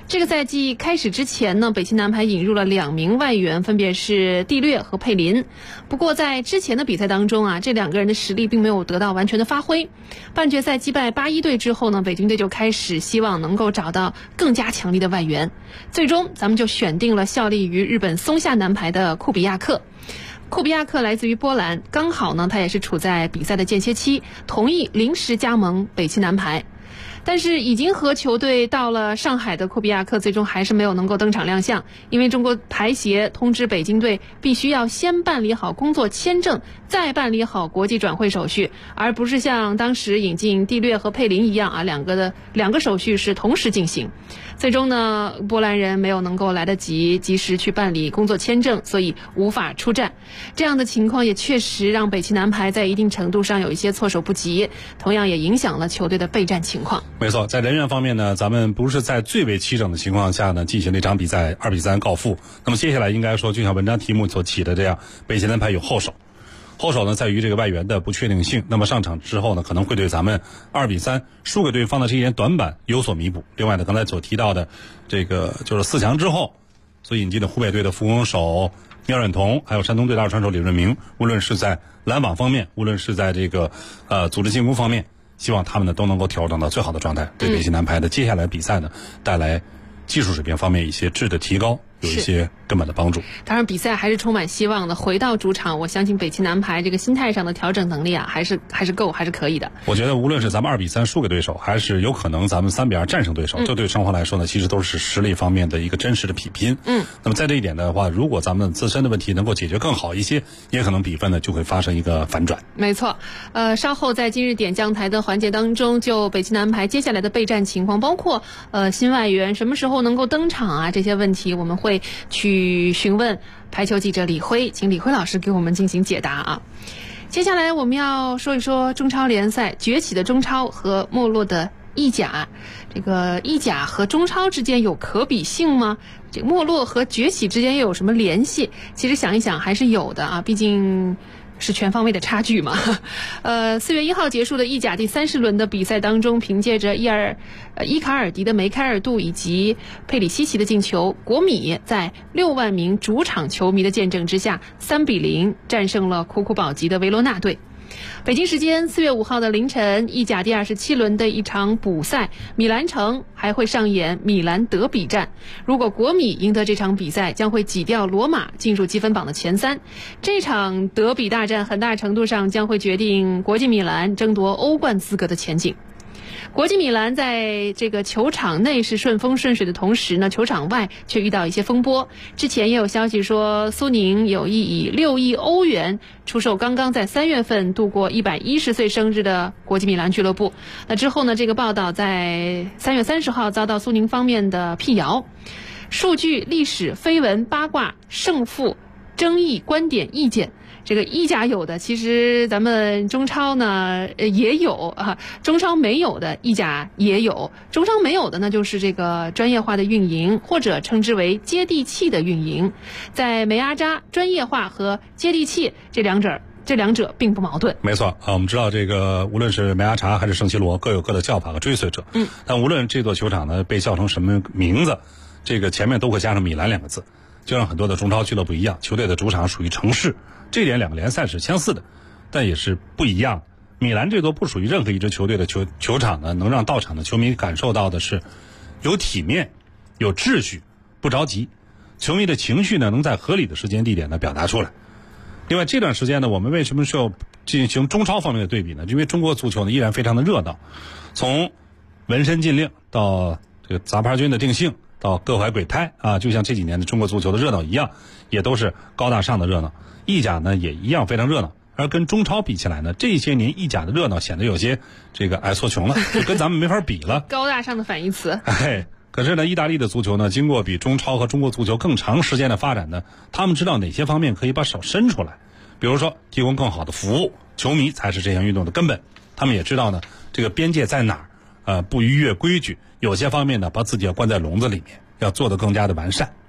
这个赛季开始之前呢，北青男排引入了2名外援，分别是蒂略和佩林。不过在之前的比赛当中啊，这2个人的实力并没有得到完全的发挥。半决赛击败81队之后呢，北京队就开始希望能够找到更加强力的外援。最终咱们就选定了效力于日本松下男排的库比亚克。库比亚克来自于波兰，刚好呢他也是处在比赛的间歇期，同意临时加盟北青男排。但是已经和球队到了上海的库比亚克最终还是没有能够登场亮相，因为中国排协通知北京队必须要先办理好工作签证，再办理好国际转会手续，而不是像当时引进蒂略和佩林一样啊，两个手续是同时进行。最终呢，波兰人没有能够来得及时去办理工作签证，所以无法出战。这样的情况也确实让北青男排在一定程度上有一些措手不及，同样也影响了球队的备战情况。 没错，在人员方面呢，咱们不是在最为齐整的情况下呢进行了一场比赛2比3告负。那么接下来应该说，就像文章题目所起的这样，北青男排有后手。后手呢，在于这个外援的不确定性。那么上场之后呢，可能会对咱们2比3输给对方的这一点短板有所弥补。另外呢，刚才所提到的这个就是4强之后所引进的湖北队的副攻手苗远彤，还有山东队的2传手李润明，无论是在拦网方面，无论是在这个组织进攻方面，希望他们呢都能够调整到最好的状态，对北青男排的接下来比赛呢带来技术水平方面一些质的提高，有一些根本的帮助。 当然比赛还是充满希望的，回到主场，我相信北青男排这个心态上的调整能力啊还是够，还是可以的。 我觉得无论是咱们2比3输给对手，还是有可能咱们3比2战胜对手，这对双方来说呢其实都是实力方面的一个真实的比拼。那么在这一点的话，如果咱们自身的问题能够解决更好一些，也可能比分呢就会发生一个反转。 没错，稍后在今日点将台的环节当中，就北青男排接下来的备战情况，包括新外援什么时候能够登场啊，这些问题我们会去询问排球记者李辉，请李辉老师给我们进行解答啊。接下来我们要说一说中超联赛，崛起的中超和没落的意甲，这个意甲和中超之间有可比性吗？这个没落和崛起之间又有什么联系？其实想一想还是有的啊，毕竟是全方位的差距嘛。4月1号结束的意甲第30轮的比赛当中，凭借着伊卡尔迪的梅开二度以及佩里西奇的进球，国米在6万名主场球迷的见证之下3比0战胜了苦苦保级的维罗纳队。北京时间4月5号的凌晨，意甲第27轮的一场补赛，米兰城还会上演米兰德比战。如果国米赢得这场比赛，将会挤掉罗马进入积分榜的前3。这场德比大战很大程度上将会决定国际米兰争夺欧冠资格的前景。国际米兰在这个球场内是顺风顺水的同时呢，球场外却遇到一些风波。之前也有消息说，苏宁有意以6亿欧元出售刚刚在3月份度过110岁生日的国际米兰俱乐部。那之后呢，这个报道在3月30号遭到苏宁方面的辟谣。数据、历史、绯闻、八卦、胜负、争议、观点、意见，这个意甲有的，其实咱们中超呢也有啊，中超没有的意甲也有，中超没有的呢就是这个专业化的运营，或者称之为接地气的运营。在梅阿扎，专业化和接地气这两者并不矛盾。 没错啊，我们知道这个无论是梅阿查还是圣西罗各有各的叫法和追随者，但无论这座球场呢被叫成什么名字，这个前面都会加上米兰2个字。就像很多的中超俱乐部一样，球队的主场属于城市，这点2个联赛是相似的，但也是不一样的。米兰这座不属于任何一支球队的球场呢，能让到场的球迷感受到的是有体面、有秩序、不着急，球迷的情绪呢能在合理的时间地点呢表达出来。另外这段时间呢，我们为什么需要进行中超方面的对比呢？因为中国足球呢依然非常的热闹，从纹身禁令到这个杂牌军的定性，到各怀鬼胎啊，就像这几年的中国足球的热闹一样，也都是高大上的热闹。意甲呢也一样非常热闹，而跟中超比起来呢，这些年意甲的热闹显得有些这个矮矬穷了，就跟咱们没法比了。 高大上的反义词。 可是呢，意大利的足球呢，经过比中超和中国足球更长时间的发展呢，他们知道哪些方面可以把手伸出来，比如说提供更好的服务，球迷才是这项运动的根本。他们也知道呢，这个边界在哪儿，不逾越规矩，有些方面呢，把自己要关在笼子里面，要做得更加的完善。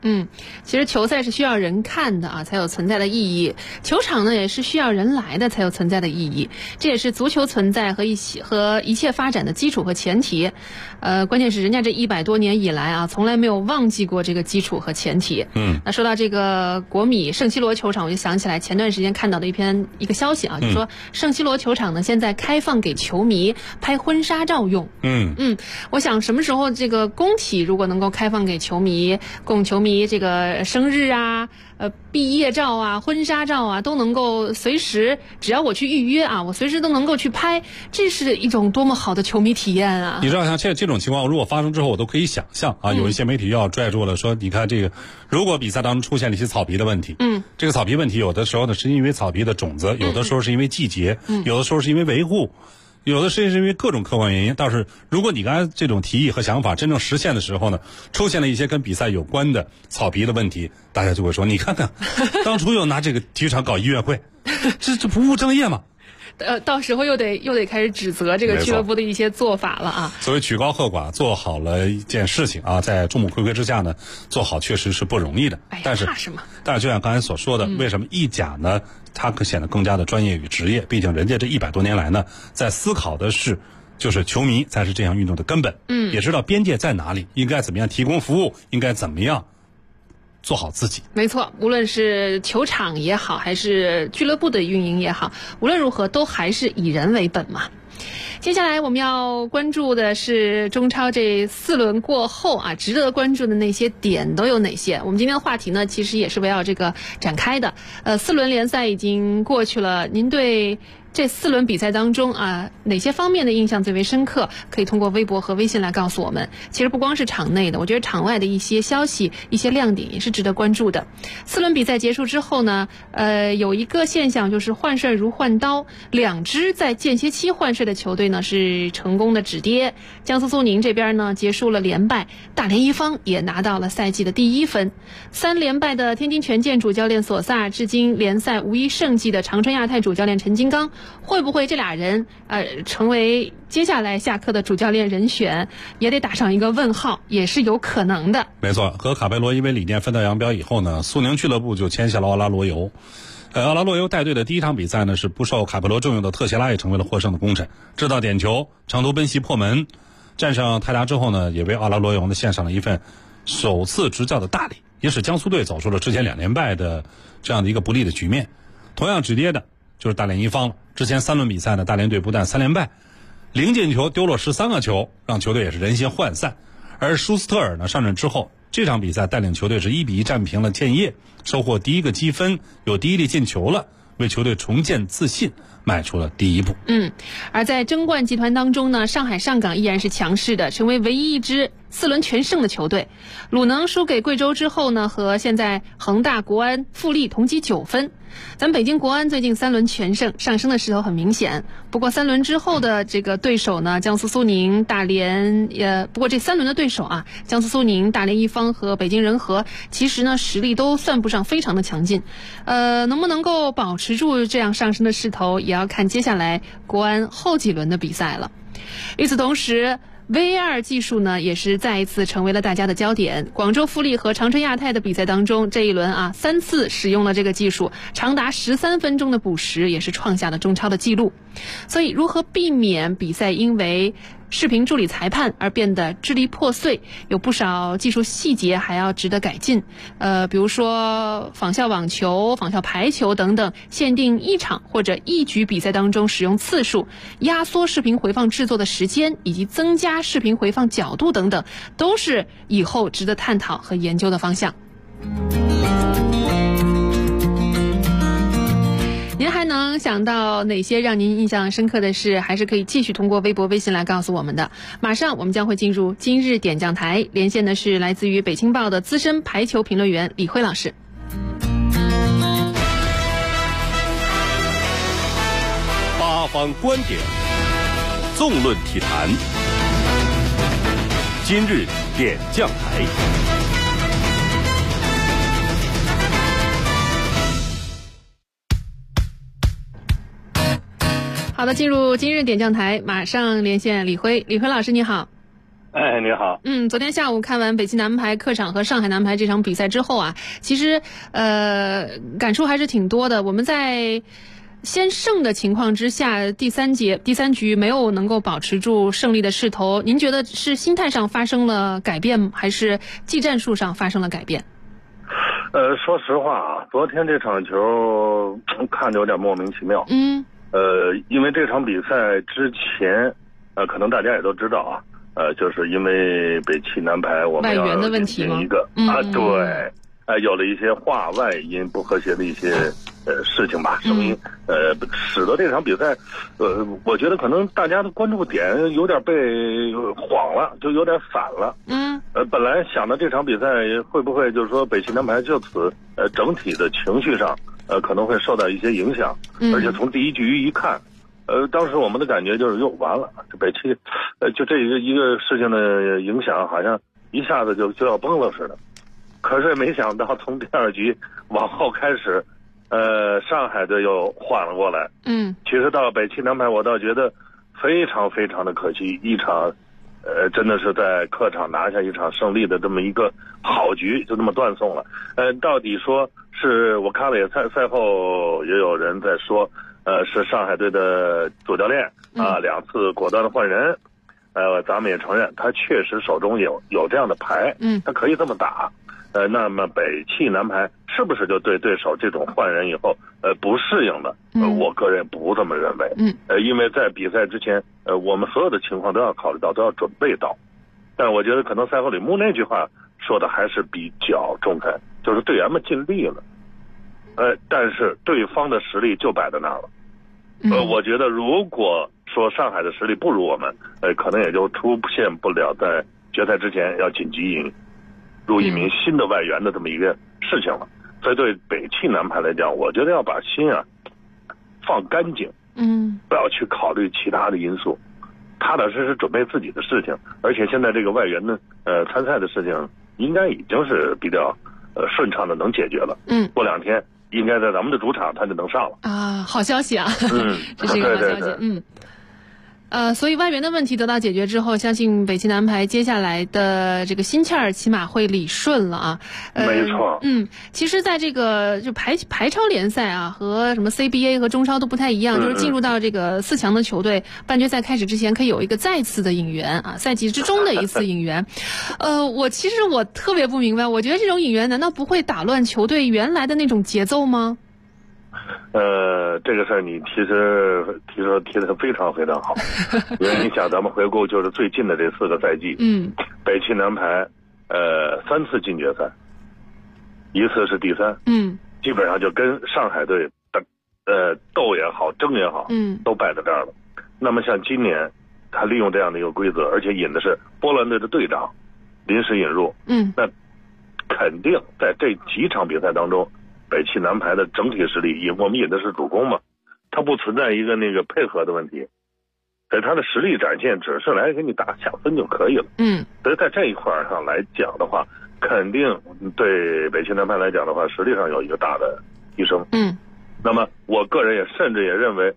其实球赛是需要人看的啊，才有存在的意义。球场呢也是需要人来的，才有存在的意义。这也是足球存在和一切发展的基础和前提。关键是人家这100多年以来啊，从来没有忘记过这个基础和前提。那说到这个国米圣西罗球场，我就想起来前段时间看到的一个消息啊，就说圣西罗球场呢现在开放给球迷拍婚纱照用。我想什么时候这个工体如果能够开放给球迷，供球迷这个生日啊、毕业照啊、婚纱照啊，都能够随时，只要我去预约啊，我随时都能够去拍，这是一种多么好的球迷体验啊！ 你知道像这种情况如果发生之后，我都可以想象啊，有一些媒体要拽住了说，你看这个，如果比赛当中出现了一些草皮的问题，这个草皮问题有的时候呢是因为草皮的种子，有的时候是因为季节，有的时候是因为维护。有的是因为各种客观原因，但是如果你刚才这种提议和想法真正实现的时候呢，出现了一些跟比赛有关的草皮的问题，大家就会说，你看看，当初又拿这个体育场搞音乐会，这不务正业嘛。 到时候又得开始指责这个俱乐部的一些做法了啊。 所谓曲高和寡，做好了一件事情啊，在众目睽睽之下呢，做好确实是不容易的。但是就像刚才所说的，为什么意甲呢，它可显得更加的专业与职业？毕竟人家这100多年来呢，在思考的是，就是球迷才是这项运动的根本。也知道边界在哪里，应该怎么样提供服务，应该怎么样做好自己。 没错，无论是球场也好，还是俱乐部的运营也好，无论如何都还是以人为本嘛。接下来我们要关注的是中超这4轮过后啊，值得关注的那些点都有哪些？我们今天的话题呢，其实也是围绕这个展开的。4轮联赛已经过去了，您对这4轮比赛当中啊，哪些方面的印象最为深刻？可以通过微博和微信来告诉我们。其实不光是场内的，我觉得场外的一些消息、一些亮点也是值得关注的。4轮比赛结束之后呢，有一个现象就是换帅如换刀，2支在间歇期换帅的球队呢是成功的止跌。江苏苏宁这边呢结束了连败，大连一方也拿到了赛季的第1分。3连败的天津权健主教练索萨，至今联赛无一胜绩的长春亚泰主教练陈金刚。会不会这俩人成为接下来下课的主教练人选，也得打上一个问号，也是有可能的。 没错，和卡佩罗因为理念分道扬镳以后呢，苏宁俱乐部就签下了奥拉罗尤。奥拉罗尤带队的第一场比赛呢，是不受卡佩罗重用的特谢拉也成为了获胜的功臣，制造点球，长途奔袭破门，战胜泰达之后呢，也为奥拉罗尤呢献上了一份首次执教的大礼，也使江苏队走出了之前2连败的这样的一个不利的局面。同样止跌的就是大连一方了。之前3轮比赛呢，大连队不但3连败，0进球，丢了13个球，让球队也是人心涣散。而舒斯特尔呢上任之后，这场比赛带领球队是1-1战平了建业，收获第1个积分，有第1粒进球了，为球队重建自信迈出了第1步。 而在争冠集团当中呢，上海上港依然是强势的，成为唯一一支4轮全胜的球队。鲁能输给贵州之后呢，和现在恒大、国安、富力同积9分。咱们北京国安最近3轮全胜，上升的势头很明显。不过3轮之后的这个对手呢，江苏苏宁、大连不过这3轮的对手啊，江苏苏宁、大连一方和北京人和，其实呢实力都算不上非常的强劲。能不能够保持住这样上升的势头，也要看接下来国安后几轮的比赛了。与此同时，VAR 技术呢也是再一次成为了大家的焦点。广州富力和长春亚泰的比赛当中，这一轮啊3次使用了这个技术，长达13分钟的补时，也是创下了中超的记录。所以如何避免比赛因为视频助理裁判而变得支离破碎，有不少技术细节还要值得改进。比如说仿效网球、仿效排球等等，限定1场或者1局比赛当中使用次数，压缩视频回放制作的时间，以及增加视频回放角度等等，都是以后值得探讨和研究的方向。您还能想到哪些让您印象深刻的事，还是可以继续通过微博微信来告诉我们的。马上我们将会进入今日点将台，连线的是来自于北青报的资深排球评论员李辉老师。 八方观点，纵论体坛，今日点将台。 好的，进入今日点将台，马上连线李辉。李辉老师你好。 哎，你好。 昨天下午看完北汽男排客场和上海男排这场比赛之后啊，其实感触还是挺多的。我们在先胜的情况之下，第三局没有能够保持住胜利的势头。您觉得是心态上发生了改变，还是技战术上发生了改变？ 说实话啊，昨天这场球看着有点莫名其妙。因为这场比赛之前，可能大家也都知道啊。就是因为北汽男排我们要外援的问题吗？ 对，有了一些话外音不和谐的一些事情吧，声音，使得这场比赛，我觉得可能大家的关注点有点被晃了，就有点散了。本来想的这场比赛会不会就是说北汽男排就此整体的情绪上可能会受到一些影响，而且从第一局一看。当时我们的感觉就是又完了，这北汽，就这一个事情的影响，好像一下子就要崩了似的。可是没想到从第二局往后开始，上海队又缓了过来。其实到北汽男排，我倒觉得非常非常的可惜，一场，真的是在客场拿下一场胜利的这么一个好局，就这么断送了。到底说是我看了也赛后也有人在说。是上海队的主教练啊，2次果断的换人，咱们也承认他确实手中有这样的牌，他可以这么打，那么北汽男排是不是就对对手这种换人以后不适应的？我个人不这么认为，因为在比赛之前，我们所有的情况都要考虑到，都要准备到，但我觉得可能赛后李牧那句话说的还是比较中肯，就是队员们尽力了。但是对方的实力就摆在那儿了。我觉得如果说上海的实力不如我们，可能也就出现不了在决赛之前要紧急引入一名新的外援的这么一个事情了。所以对北汽男排来讲，我觉得要把心啊放干净，不要去考虑其他的因素，踏踏实实准备自己的事情。而且现在这个外援的参赛的事情，应该已经是比较顺畅的能解决了。过2天。应该在咱们的主场，他就能上了啊！好消息啊！这是一个好消息。所以外援的问题得到解决之后，相信北汽男排接下来的这个心气儿起码会理顺了啊。 没错。 其实，在这个就排超联赛啊，和什么 CBA 和中超都不太一样，就是进入到这个4强的球队，半决赛开始之前可以有一个再次的引援啊，赛季之中的一次引援。我特别不明白，我觉得这种引援难道不会打乱球队原来的那种节奏吗？ 这个事儿你提的非常非常好，因为你想咱们回顾就是最近的这4个赛季，北汽男排3次进决赛，1次是第3，基本上就跟上海队的斗也好争也好，都败在这儿了。那么像今年他利用这样的一个规则，而且引的是波兰队的队长临时引入，那肯定在这几场比赛当中，北汽男排的整体实力，我们引的是主攻嘛，它不存在一个那个配合的问题，所以他的实力展现只是来给你打下分就可以了。所以在这一块上来讲的话，肯定对北汽男排来讲的话，实力上有一个大的提升。那么我个人甚至也认为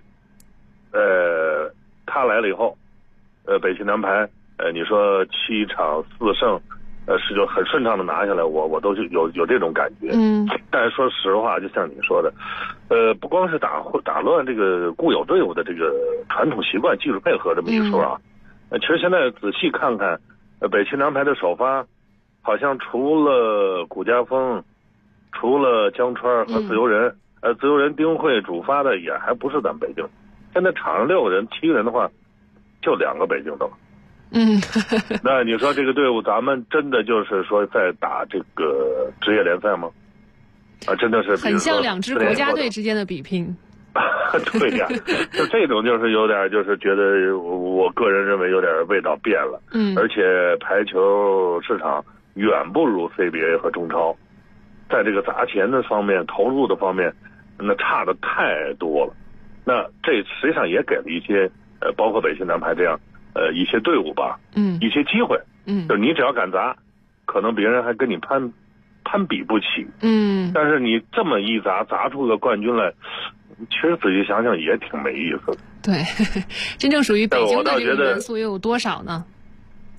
他来了以后，北汽男排你说7场4胜。是就很顺畅的拿下来，我都有这种感觉。但是说实话，就像你说的，不光是打乱这个固有队伍的这个传统习惯、技术配合这么一说啊，其实现在仔细看看，北汽男排的首发，好像除了谷家锋，除了江川和自由人，自由人丁慧主发的也还不是咱们北京。现在场上6个人，7个人的话，就2个北京的了。那你说这个队伍，咱们真的就是说在打这个职业联赛吗？真的是很像2支国家队之间的比拼。 对呀，就这种就是有点，就是觉得我个人认为有点味道变了。而且排球市场远不如 CBA 和中超，在这个砸钱的方面、投入的方面，那差的太多了。那这实际上也给了一些包括北汽男排这样。一些队伍吧，一些机会，就是你只要敢砸，可能别人还跟你攀比不起，但是你这么一砸出个冠军来，其实仔细想想也挺没意思的。 对，真正属于北京的这个元素又有多少呢？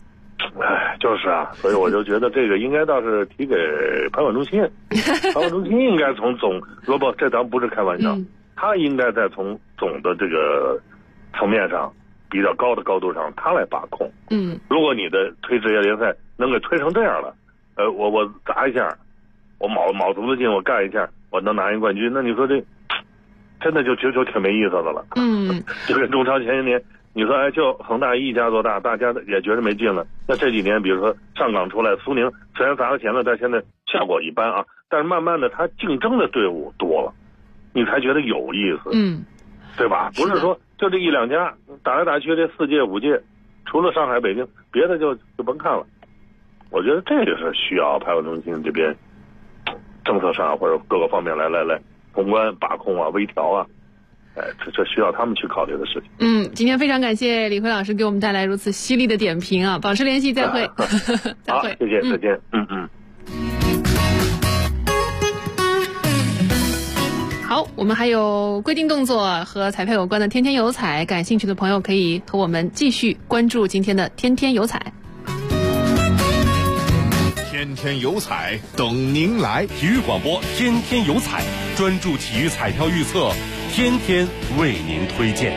就是啊，所以我就觉得这个应该倒是提给排管中心，排管中心应该从总，不，这咱不是开玩笑，他应该在从总的这个层面上比较高的高度上，他来把控。如果你的推职业联赛能给推成这样了，我砸一下，我卯足了劲，我干一下，我能拿一冠军，那你说这真的就挺没意思的了。就跟中超前些年。你说哎，就恒大一家做大，大家也觉得没劲了。那这几年，比如说上港出来，苏宁虽然砸了钱了，但现在效果一般啊。但是慢慢的，他竞争的队伍多了，你才觉得有意思，对吧？不是说就这一两家打来打去，这4届5届，除了上海、北京，别的就甭看了。我觉得这个是需要排管中心这边政策上或者各个方面来宏观把控啊、微调啊。这需要他们去考虑的事情。 今天非常感谢李辉老师给我们带来如此犀利的点评啊！保持联系，再会。 再会，谢谢，再见。 好，我们还有规定动作和彩票有关的天天有彩，感兴趣的朋友可以和我们继续关注今天的天天有彩。 天天有彩等您来，体育广播天天有彩，专注体育彩票预测，天天为您推荐。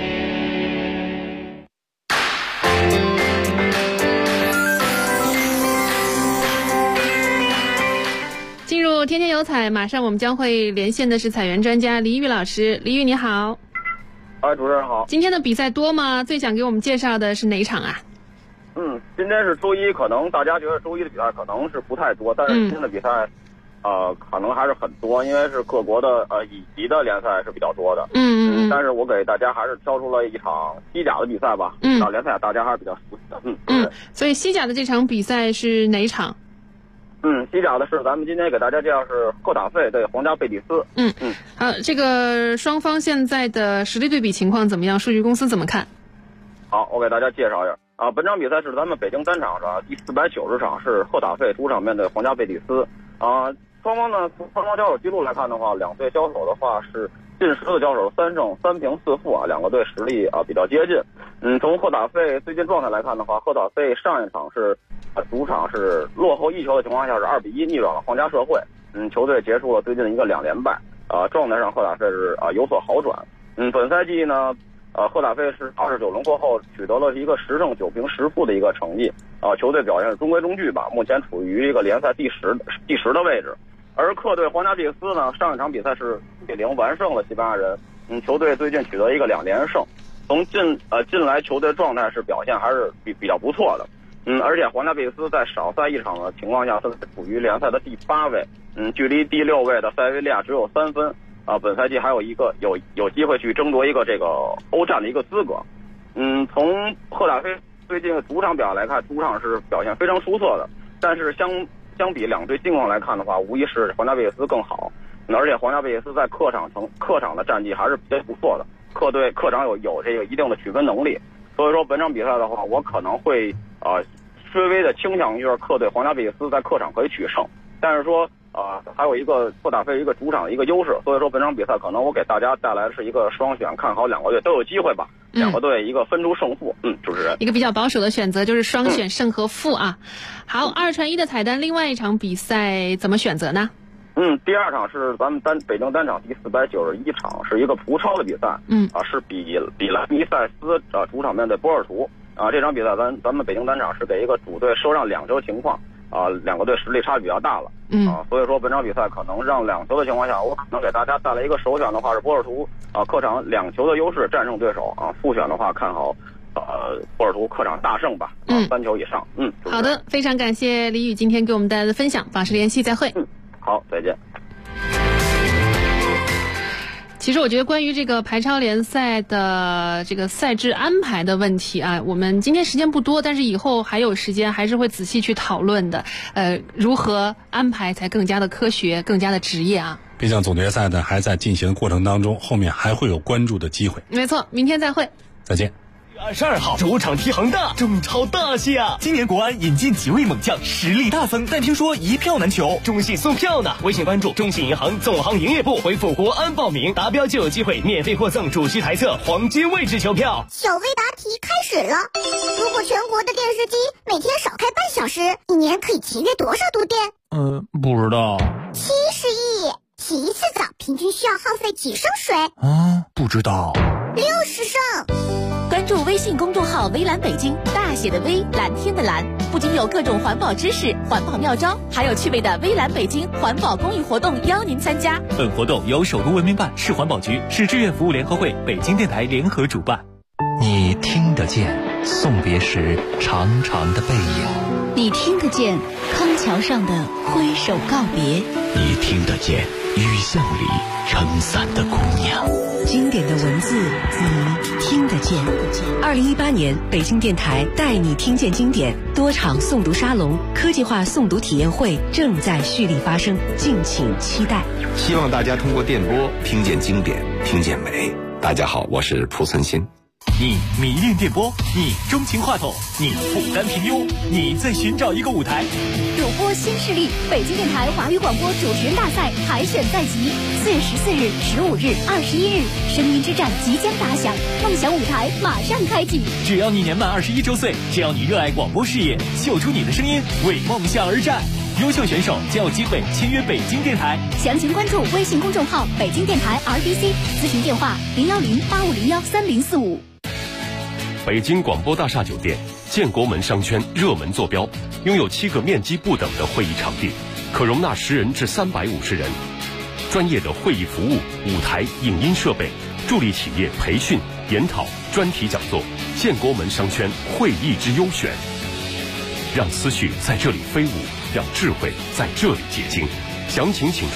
进入天天有彩，马上我们将会连线的是彩员专家李宇老师。李宇你好。 主持人好。 今天的比赛多吗？最想给我们介绍的是哪场啊？ 今天是周一，可能大家觉得周一的比赛可能是不太多，但是今天的比赛，可能还是很多，因为是各国的乙级的联赛是比较多的。但是我给大家还是挑出了一场西甲的比赛吧。联赛大家还是比较熟悉的。 所以西甲的这场比赛是哪一场？ 西甲的是咱们今天给大家介绍是赫塔费对皇家贝蒂斯。 这个双方现在的实力对比情况怎么样？数据公司怎么看？ 好，我给大家介绍一下。本场比赛是咱们北京单场上第490场，是赫塔费主场面对皇家贝蒂斯。双方呢，从双方交手记录来看的话，两队交手的话是近10次交手3胜3平4负啊，两个队实力比较接近。从赫塔费最近状态来看的话，赫塔费上一场是主场是落后1球的情况下是2比1逆转了皇家社会。球队结束了最近的一个2连败。状态上赫塔费是有所好转。本赛季呢。赫塔费是29轮过后取得了一个10胜9平10负的一个成绩，球队表现是中规中矩吧，目前处于一个联赛第10的位置。而客队皇家贝蒂斯呢，上一场比赛是4比0完胜了西班牙人，球队最近取得一个2连胜，从近来球队状态是表现还是比较不错的。而且皇家贝蒂斯在少赛一场的情况下，现在处于联赛的第8位，距离第6位的塞维利亚只有3分。本赛季还有一个有机会去争夺一个这个欧战的一个资格。从赫塔费最近的主场表现来看，主场是表现非常出色的，但是相比两队近况来看的话，无疑是皇家贝蒂斯更好。而且皇家贝蒂斯在客场的战绩还是比较不错的，客场有这个一定的取分能力。所以说本场比赛的话，我可能会稍微的倾向于客队皇家贝蒂斯在客场可以取胜，但是说还有一个赫塔费一个主场的一个优势，所以说本场比赛可能我给大家带来的是一个双选，看好两个队都有机会吧，两个队一个分出胜负。主持人一个比较保守的选择就是双选胜和负啊。好，2传1的彩蛋，另外一场比赛怎么选择呢？ 第二场是咱们北京单场第491场，是一个葡超的比赛。是比莱尼塞斯主场面对波尔图这场比赛咱们北京单场是给一个主队收让2球情况。两个队实力差距比较大了，所以说本场比赛可能让2球的情况下，我可能给大家带来一个首选的话是波尔图，客场2球的优势战胜对手副选的话看好波尔图客场大胜吧，3球以上。 好的，非常感谢李宇今天给我们带来的分享，保持联系，再会。 好，再见。 其实我觉得关于这个排超联赛的这个赛制安排的问题啊，我们今天时间不多，但是以后还有时间，还是会仔细去讨论的。如何安排才更加的科学，更加的职业啊？ 毕竟总决赛呢还在进行的过程当中，后面还会有关注的机会。 没错，明天再会。 再见。 22号主场踢恒大，中超大戏啊！今年国安引进几位猛将，实力大增，但听说一票难求，中信送票呢。微信关注中信银行总行营业部，回复国安报名，达标就有机会免费获赠主席台侧黄金位置球票。 小微答题开始了，如果全国的电视机每天少开半小时，一年可以节约多少度电？ 不知道。 70亿。洗一次澡平均需要耗费几升水？ 不知道。 60升。 关注微信公众号微蓝北京，大写的微，蓝天的蓝，不仅有各种环保知识、环保妙招，还有趣味的微蓝北京环保公益活动邀您参加。 本活动由首都文明办、市环保局、市志愿服务联合会、北京电台联合主办。 你听得见送别时长长的背影， 你听得见康桥上的挥手告别， 你听得见雨巷里撑伞的姑娘。 经典的文字，你听得见。2018年北京电台带你听见经典多场诵读沙龙、科技化诵读体验会正在蓄力发生，敬请期待。 希望大家通过电波听见经典，听见美。大家好，我是蒲存昕。 你迷恋电波，你钟情话筒，你不甘平庸，你在寻找一个舞台。 主播新势力，北京电台华语广播主持人大赛海选在即，4月14日、15日、21日，声音之战即将打响，梦想舞台马上开启。 只要你年满21周岁，只要你热爱广播事业，秀出你的声音，为梦想而战。优秀选手将有机会签约北京电台。 详情关注微信公众号北京电台 RBC， 咨询电话010-8501-3045。 北京广播大厦酒店建国门商圈热门坐标，拥有7个面积不等的会议场地，可容纳10人至350人。专业的会议服务、舞台、影音设备，助力企业培训、研讨、专题讲座。建国门商圈会议之优选，让思绪在这里飞舞，让智慧在这里结晶。详情请